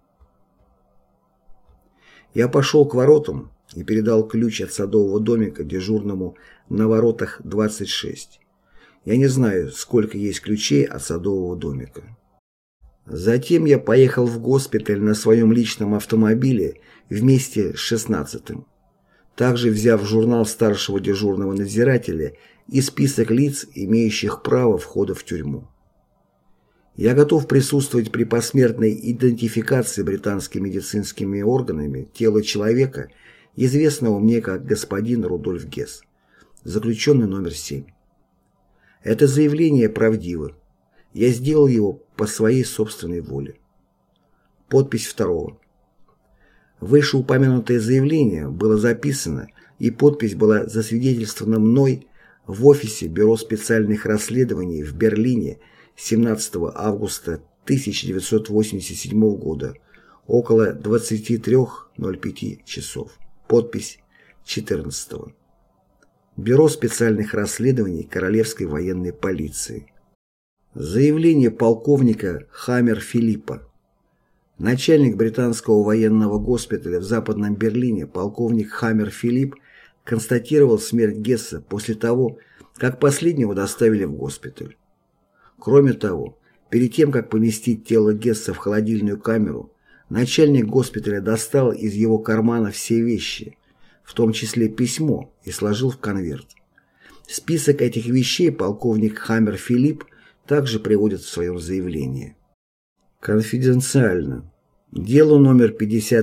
Я пошел к воротам и передал ключ от садового домика дежурному на воротах 26. Я не знаю, сколько есть ключей от садового домика. Затем я поехал в госпиталь на своем личном автомобиле вместе с 16-м, также взяв журнал старшего дежурного надзирателя и список лиц, имеющих право входа в тюрьму. Я готов присутствовать при посмертной идентификации британскими медицинскими органами тела человека, известного мне как господин Рудольф Гесс, заключенный номер 7. Это заявление правдиво. Я сделал его по своей собственной воле. Подпись 2. Вышеупомянутое заявление было записано, и подпись была засвидетельствована мной в офисе Бюро специальных расследований в Берлине 17 августа 1987 года около 23:05 часов. Подпись 14. Бюро специальных расследований Королевской военной полиции. Заявление полковника Хаммер Филиппа. Начальник британского военного госпиталя в Западном Берлине полковник Хаммер Филипп констатировал смерть Гесса после того, как последнего доставили в госпиталь. Кроме того, перед тем, как поместить тело Гесса в холодильную камеру, начальник госпиталя достал из его кармана все вещи, в том числе письмо, и сложил в конверт. Список этих вещей полковник Хаммер Филипп также приводит в своем заявлении. Конфиденциально. Дело номер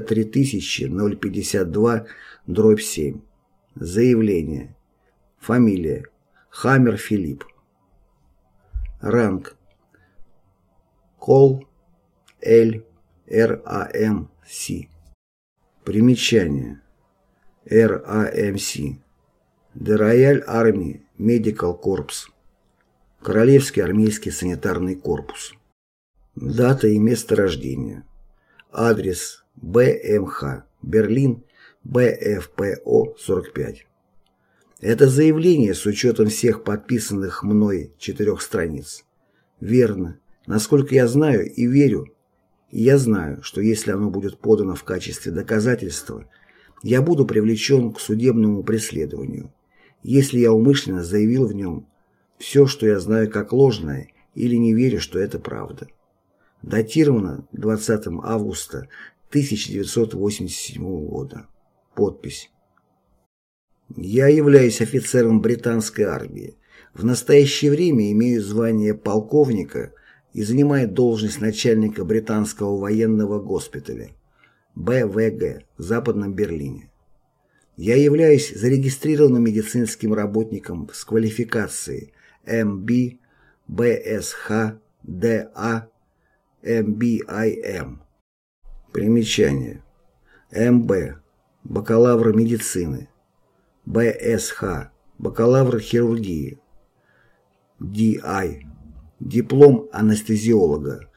53052/7. Заявление. Фамилия. Хаммер Филипп. Ранг. Кол. Л. РАМС. Примечание. РАМС. The Royal Army Medical Corps. Королевский армейский санитарный корпус. Дата и место рождения. Адрес БМХ. Берлин. БФПО 45. Это заявление с учетом всех подписанных мной 4 страниц. Верно. Насколько я знаю и верю, И я знаю, что если оно будет подано в качестве доказательства, я буду привлечен к судебному преследованию, если я умышленно заявил в нем все, что я знаю как ложное, или не верю, что это правда. Датировано 20 августа 1987 года. Подпись. Я являюсь офицером британской армии. В настоящее время имею звание полковника и занимаю должность начальника британского военного госпиталя БВГ в Западном Берлине. Я являюсь зарегистрированным медицинским работником с квалификацией МБ, БСХ, ДА, МБИМ. Примечание. МБ. Бакалавр медицины. БСХ. Бакалавр хирургии. ДИ. Диплом анестезиолога.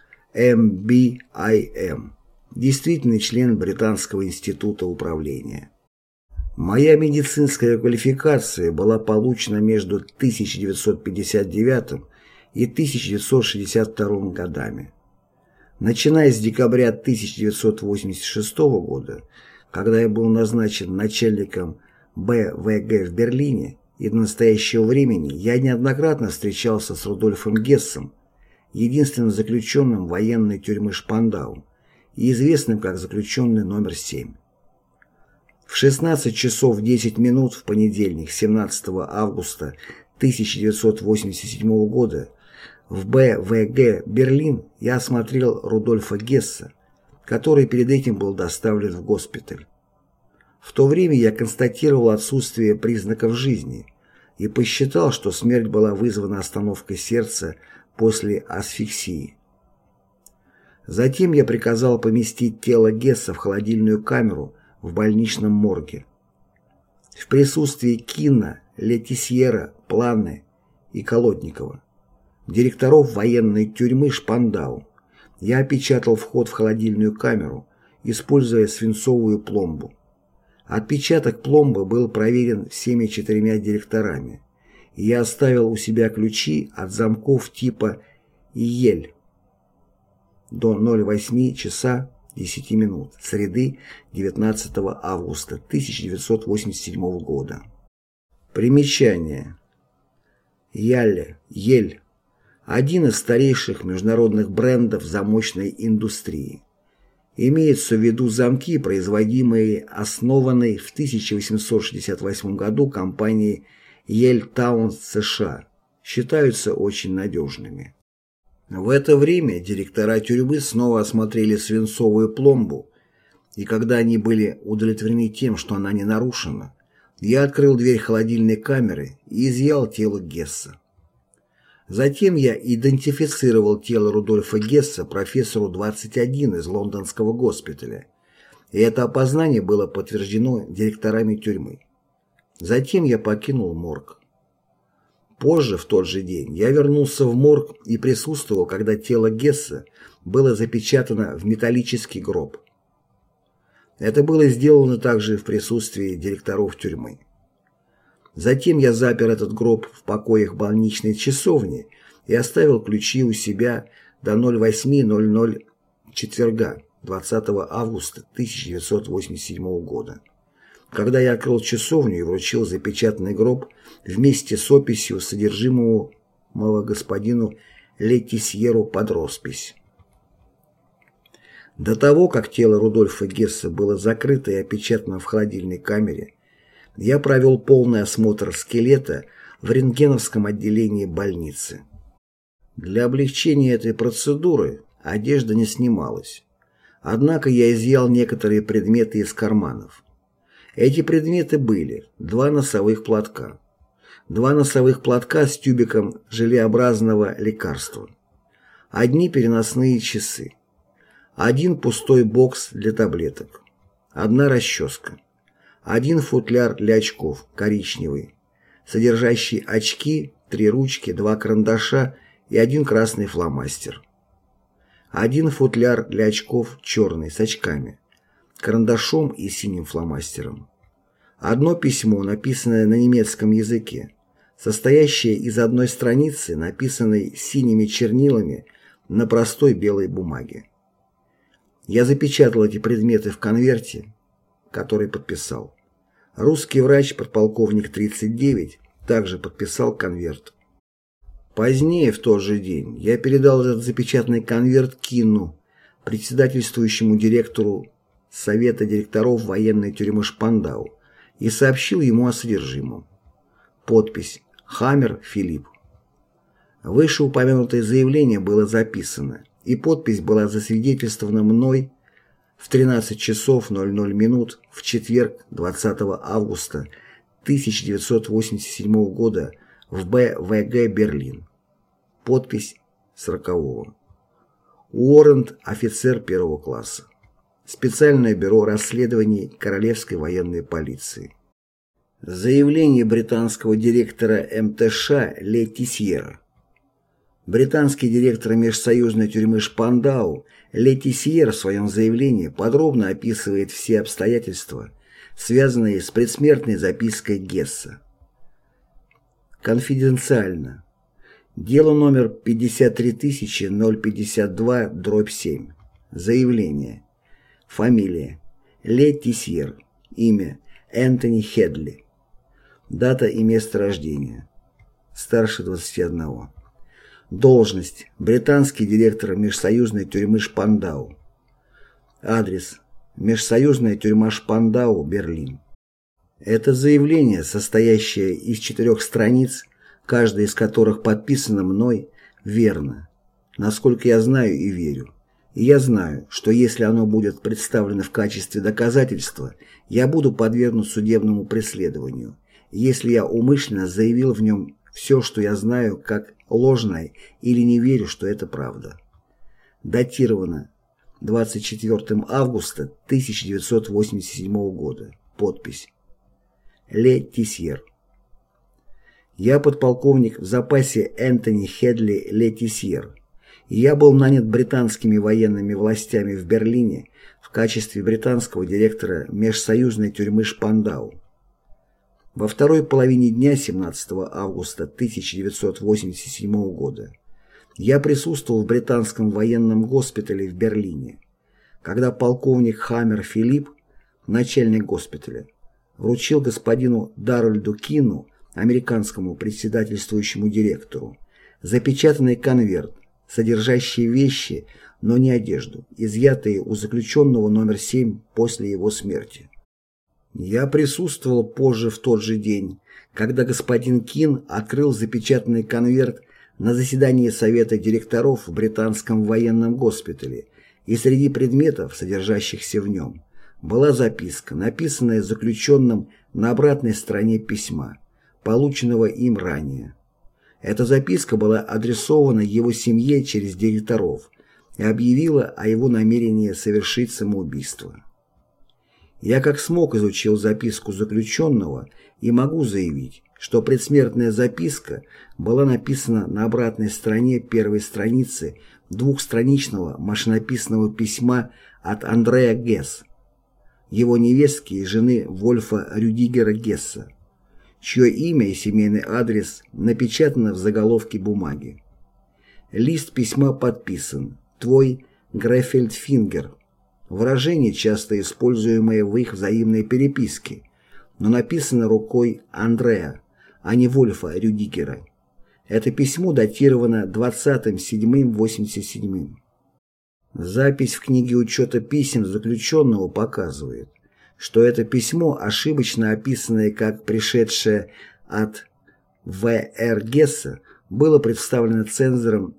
МБИМ. Действительный член Британского института управления. Моя медицинская квалификация была получена между 1959 и 1962 годами. Начиная с декабря 1986 года, когда я был назначен начальником БВГ в Берлине, и до настоящего времени я неоднократно встречался с Рудольфом Гессом, единственным заключенным военной тюрьмы Шпандау и известным как заключенный номер 7. В 16 часов 10 минут в понедельник, 17 августа 1987 года, в БВГ Берлин я осмотрел Рудольфа Гесса, который перед этим был доставлен в госпиталь. В то время я констатировал отсутствие признаков жизни и посчитал, что смерть была вызвана остановкой сердца после асфиксии. Затем я приказал поместить тело Гесса в холодильную камеру в больничном морге. В присутствии Кинна, Летисьера, Планы и Колодникова, директоров военной тюрьмы Шпандау, я опечатал вход в холодильную камеру, используя свинцовую пломбу. Отпечаток пломбы был проверен всеми 4 директорами, и я оставил у себя ключи от замков типа ИЕЛЬ до 08 часа 10 минут среды 19 августа 1987 года. Примечание. Ель – один из старейших международных брендов замочной индустрии. Имеется в виду замки, производимые основанной в 1868 году компанией Yale-Town США, считаются очень надежными. В это время директора тюрьмы снова осмотрели свинцовую пломбу, и когда они были удовлетворены тем, что она не нарушена, я открыл дверь холодильной камеры и изъял тело Гесса. Затем я идентифицировал тело Рудольфа Гесса профессору 21 из лондонского госпиталя, и это опознание было подтверждено директорами тюрьмы. Затем я покинул морг. Позже, в тот же день, я вернулся в морг и присутствовал, когда тело Гесса было запечатано в металлический гроб. Это было сделано также в присутствии директоров тюрьмы. Затем я запер этот гроб в покоях больничной часовни и оставил ключи у себя до 08:00 четверга, 20 августа 1987 года, когда я открыл часовню и вручил запечатанный гроб вместе с описью содержимого господину Летисьеру под роспись. До того, как тело Рудольфа Гесса было закрыто и опечатано в холодильной камере, я провел полный осмотр скелета в рентгеновском отделении больницы. Для облегчения этой процедуры одежда не снималась. Однако я изъял некоторые предметы из карманов. Эти предметы были 2 носовых платка, 2 носовых платка с тюбиком желеобразного лекарства, 1 переносные часы, 1 пустой бокс для таблеток, 1 расческа, 1 футляр для очков, коричневый, содержащий очки, 3 ручки, 2 карандаша и 1 красный фломастер. 1 футляр для очков, черный, с очками, карандашом и синим фломастером. 1 письмо, написанное на немецком языке, состоящее из 1 страницы, написанной синими чернилами на простой белой бумаге. Я запечатал эти предметы в конверте, который подписал. Русский врач, подполковник 39, также подписал конверт. Позднее, в тот же день, я передал этот запечатанный конверт Кину, председательствующему директору Совета директоров военной тюрьмы Шпандау, и сообщил ему о содержимом. Подпись «Хаммер Филипп». Вышеупомянутое заявление было записано, и подпись была засвидетельствована мной в 13 часов 00 минут в четверг 20 августа 1987 года в БВГ Берлин. Подпись 40-го. Уоррент, офицер первого класса. Специальное бюро расследований Королевской военной полиции. Заявление британского директора МТШ Ле Тисьера. Британский директор межсоюзной тюрьмы Шпандау Ле Тисьер в своем заявлении подробно описывает все обстоятельства, связанные с предсмертной запиской Гесса. Конфиденциально. Дело номер 53052/7. Заявление. Фамилия. Ле Тисьер. Имя. Энтони Хедли. Дата и место рождения. Старше 21. Должность. Британский директор межсоюзной тюрьмы Шпандау. Адрес. Межсоюзная тюрьма Шпандау, Берлин. Это заявление, состоящее из 4 страниц, каждая из которых подписана мной, верно, насколько я знаю и верю. И я знаю, что если оно будет представлено в качестве доказательства, я буду подвергнут судебному преследованию, если я умышленно заявил в нем все, что я знаю, как ложное или не верю, что это правда. Датировано 24 августа 1987 года. Подпись. Ле Тисьер. Я подполковник в запасе Энтони Хедли Ле Тисьер. Я был нанят британскими военными властями в Берлине в качестве британского директора межсоюзной тюрьмы Шпандау. Во второй половине дня 17 августа 1987 года я присутствовал в британском военном госпитале в Берлине, когда полковник Хаммер Филипп, начальник госпиталя, вручил господину Дарольду Кину, американскому председательствующему директору, запечатанный конверт, содержащий вещи, но не одежду, изъятые у заключенного номер 7 после его смерти. Я присутствовал позже в тот же день, когда господин Кин открыл запечатанный конверт на заседании Совета директоров в британском военном госпитале, и среди предметов, содержащихся в нем, была записка, написанная заключенным на обратной стороне письма, полученного им ранее. Эта записка была адресована его семье через директоров и объявила о его намерении совершить самоубийство. Я как смог изучил записку заключенного и могу заявить, что предсмертная записка была написана на обратной стороне первой страницы двухстраничного машинописного письма от Андреа Гесс, его невестки и жены Вольфа Рюдигера Гесса, чье имя и семейный адрес напечатано в заголовке бумаги. Лист письма подписан «Твой Грефельдфингер», выражение, часто используемое в их взаимной переписке, но написано рукой Андреа, а не Вольфа Рюдигера. Это письмо датировано 20.07.87. Запись в книге учета писем заключенного показывает, что это письмо, ошибочно описанное как пришедшее от В.Р. Гесса, было представлено цензором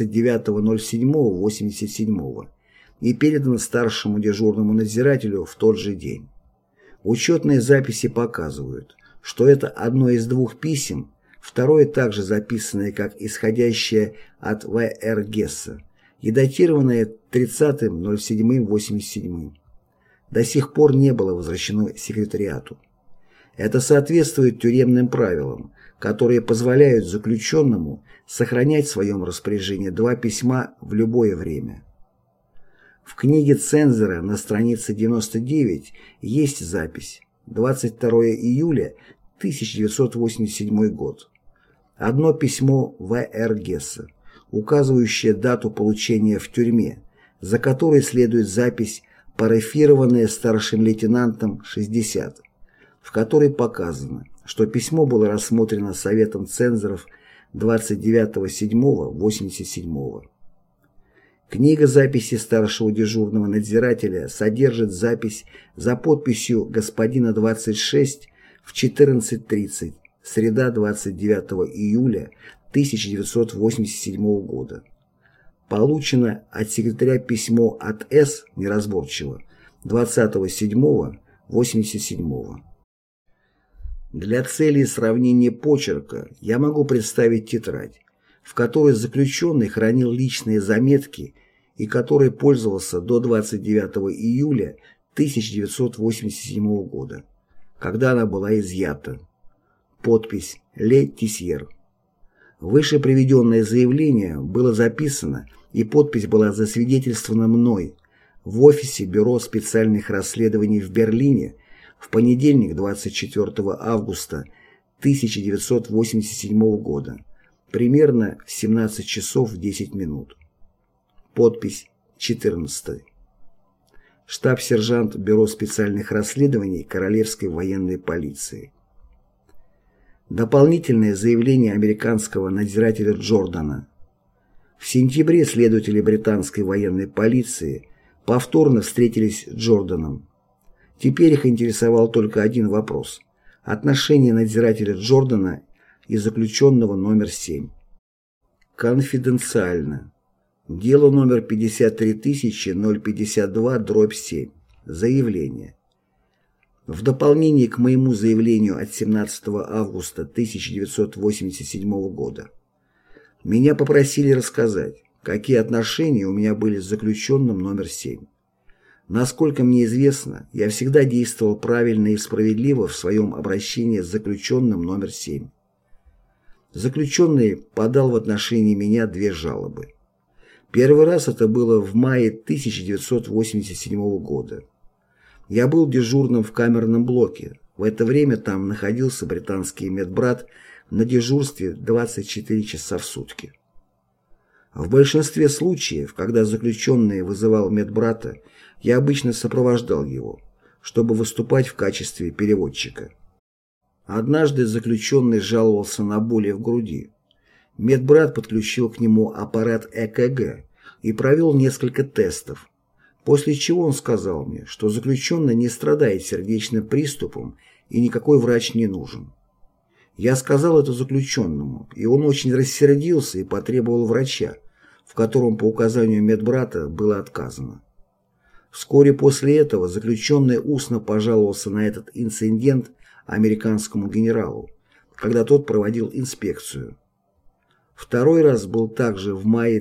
29.07.87 и передано старшему дежурному надзирателю в тот же день. Учетные записи показывают, что это одно из двух писем, второе также записанное как исходящее от В.Р. Гесса и датированное 30.07.87. До сих пор не было возвращено секретариату. Это соответствует тюремным правилам, которые позволяют заключенному сохранять в своем распоряжении два письма в любое время. В книге цензора на странице 99 есть запись 22 июля 1987 год. Одно письмо В.Р. Гесса, указывающее дату получения в тюрьме, за которой следует запись, парафированная старшим лейтенантом 60, в которой показано, что письмо было рассмотрено Советом цензоров 29.07.87. Книга записи старшего дежурного надзирателя содержит запись за подписью господина 26 в 14:30, среда 29 июля 1987 года. Получено от секретаря письмо от С. неразборчиво 20.07.87. Для целей сравнения почерка я могу представить тетрадь, в которой заключенный хранил личные заметки и которой пользовался до 29 июля 1987 года, когда она была изъята. Подпись «Ле Тисьер». Выше приведенное заявление было записано, и подпись была засвидетельствована мной в офисе Бюро специальных расследований в Берлине в понедельник 24 августа 1987 года, примерно в 17 часов 10 минут. Подпись 14. Штаб-сержант Бюро специальных расследований Королевской военной полиции. Дополнительное заявление американского надзирателя Джордана. В сентябре следователи британской военной полиции повторно встретились с Джорданом. Теперь их интересовал только один вопрос – отношение надзирателя Джордана и заключенного номер 7. Конфиденциально. Дело номер 53052/7. Заявление. В дополнение к моему заявлению от 17 августа 1987 года меня попросили рассказать, какие отношения у меня были с заключенным номер 7. Насколько мне известно, я всегда действовал правильно и справедливо в своем обращении с заключенным номер 7. Заключенный подал в отношении меня 2 жалобы. Первый раз это было в мае 1987 года. Я был дежурным в камерном блоке. В это время там находился британский медбрат на дежурстве 24 часа в сутки. В большинстве случаев, когда заключенный вызывал медбрата, я обычно сопровождал его, чтобы выступать в качестве переводчика. Однажды заключенный жаловался на боли в груди. Медбрат подключил к нему аппарат ЭКГ и провел несколько тестов, после чего он сказал мне, что заключенный не страдает сердечным приступом и никакой врач не нужен. Я сказал это заключенному, и он очень рассердился и потребовал врача, в котором по указанию медбрата было отказано. Вскоре после этого заключенный устно пожаловался на этот инцидент американскому генералу, когда тот проводил инспекцию. Второй раз был также в мае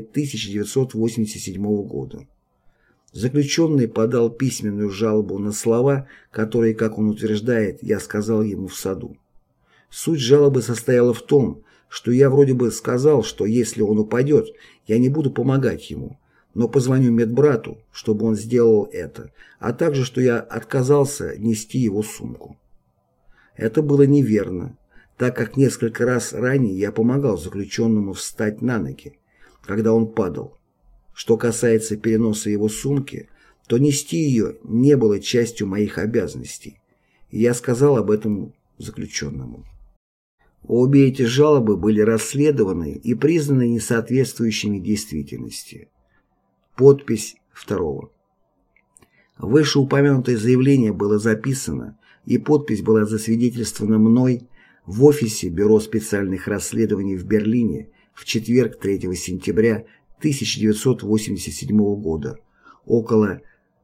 1987 года. Заключенный подал письменную жалобу на слова, которые, как он утверждает, я сказал ему в саду. Суть жалобы состояла в том, что я вроде бы сказал, что если он упадет, я не буду помогать ему, но позвоню медбрату, чтобы он сделал это, а также, что я отказался нести его сумку. Это было неверно, так как несколько раз ранее я помогал заключенному встать на ноги, когда он падал. Что касается переноса его сумки, то нести ее не было частью моих обязанностей, и я сказал об этом заключенному. Обе эти жалобы были расследованы и признаны несоответствующими действительности. Подпись 2. Вышеупомянутое заявление было записано, и подпись была засвидетельствована мной в офисе Бюро специальных расследований в Берлине в четверг 3 сентября 1987 года около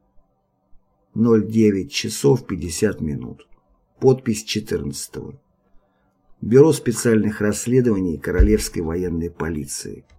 09 часов 50 минут. Подпись 14. Бюро специальных расследований Королевской военной полиции.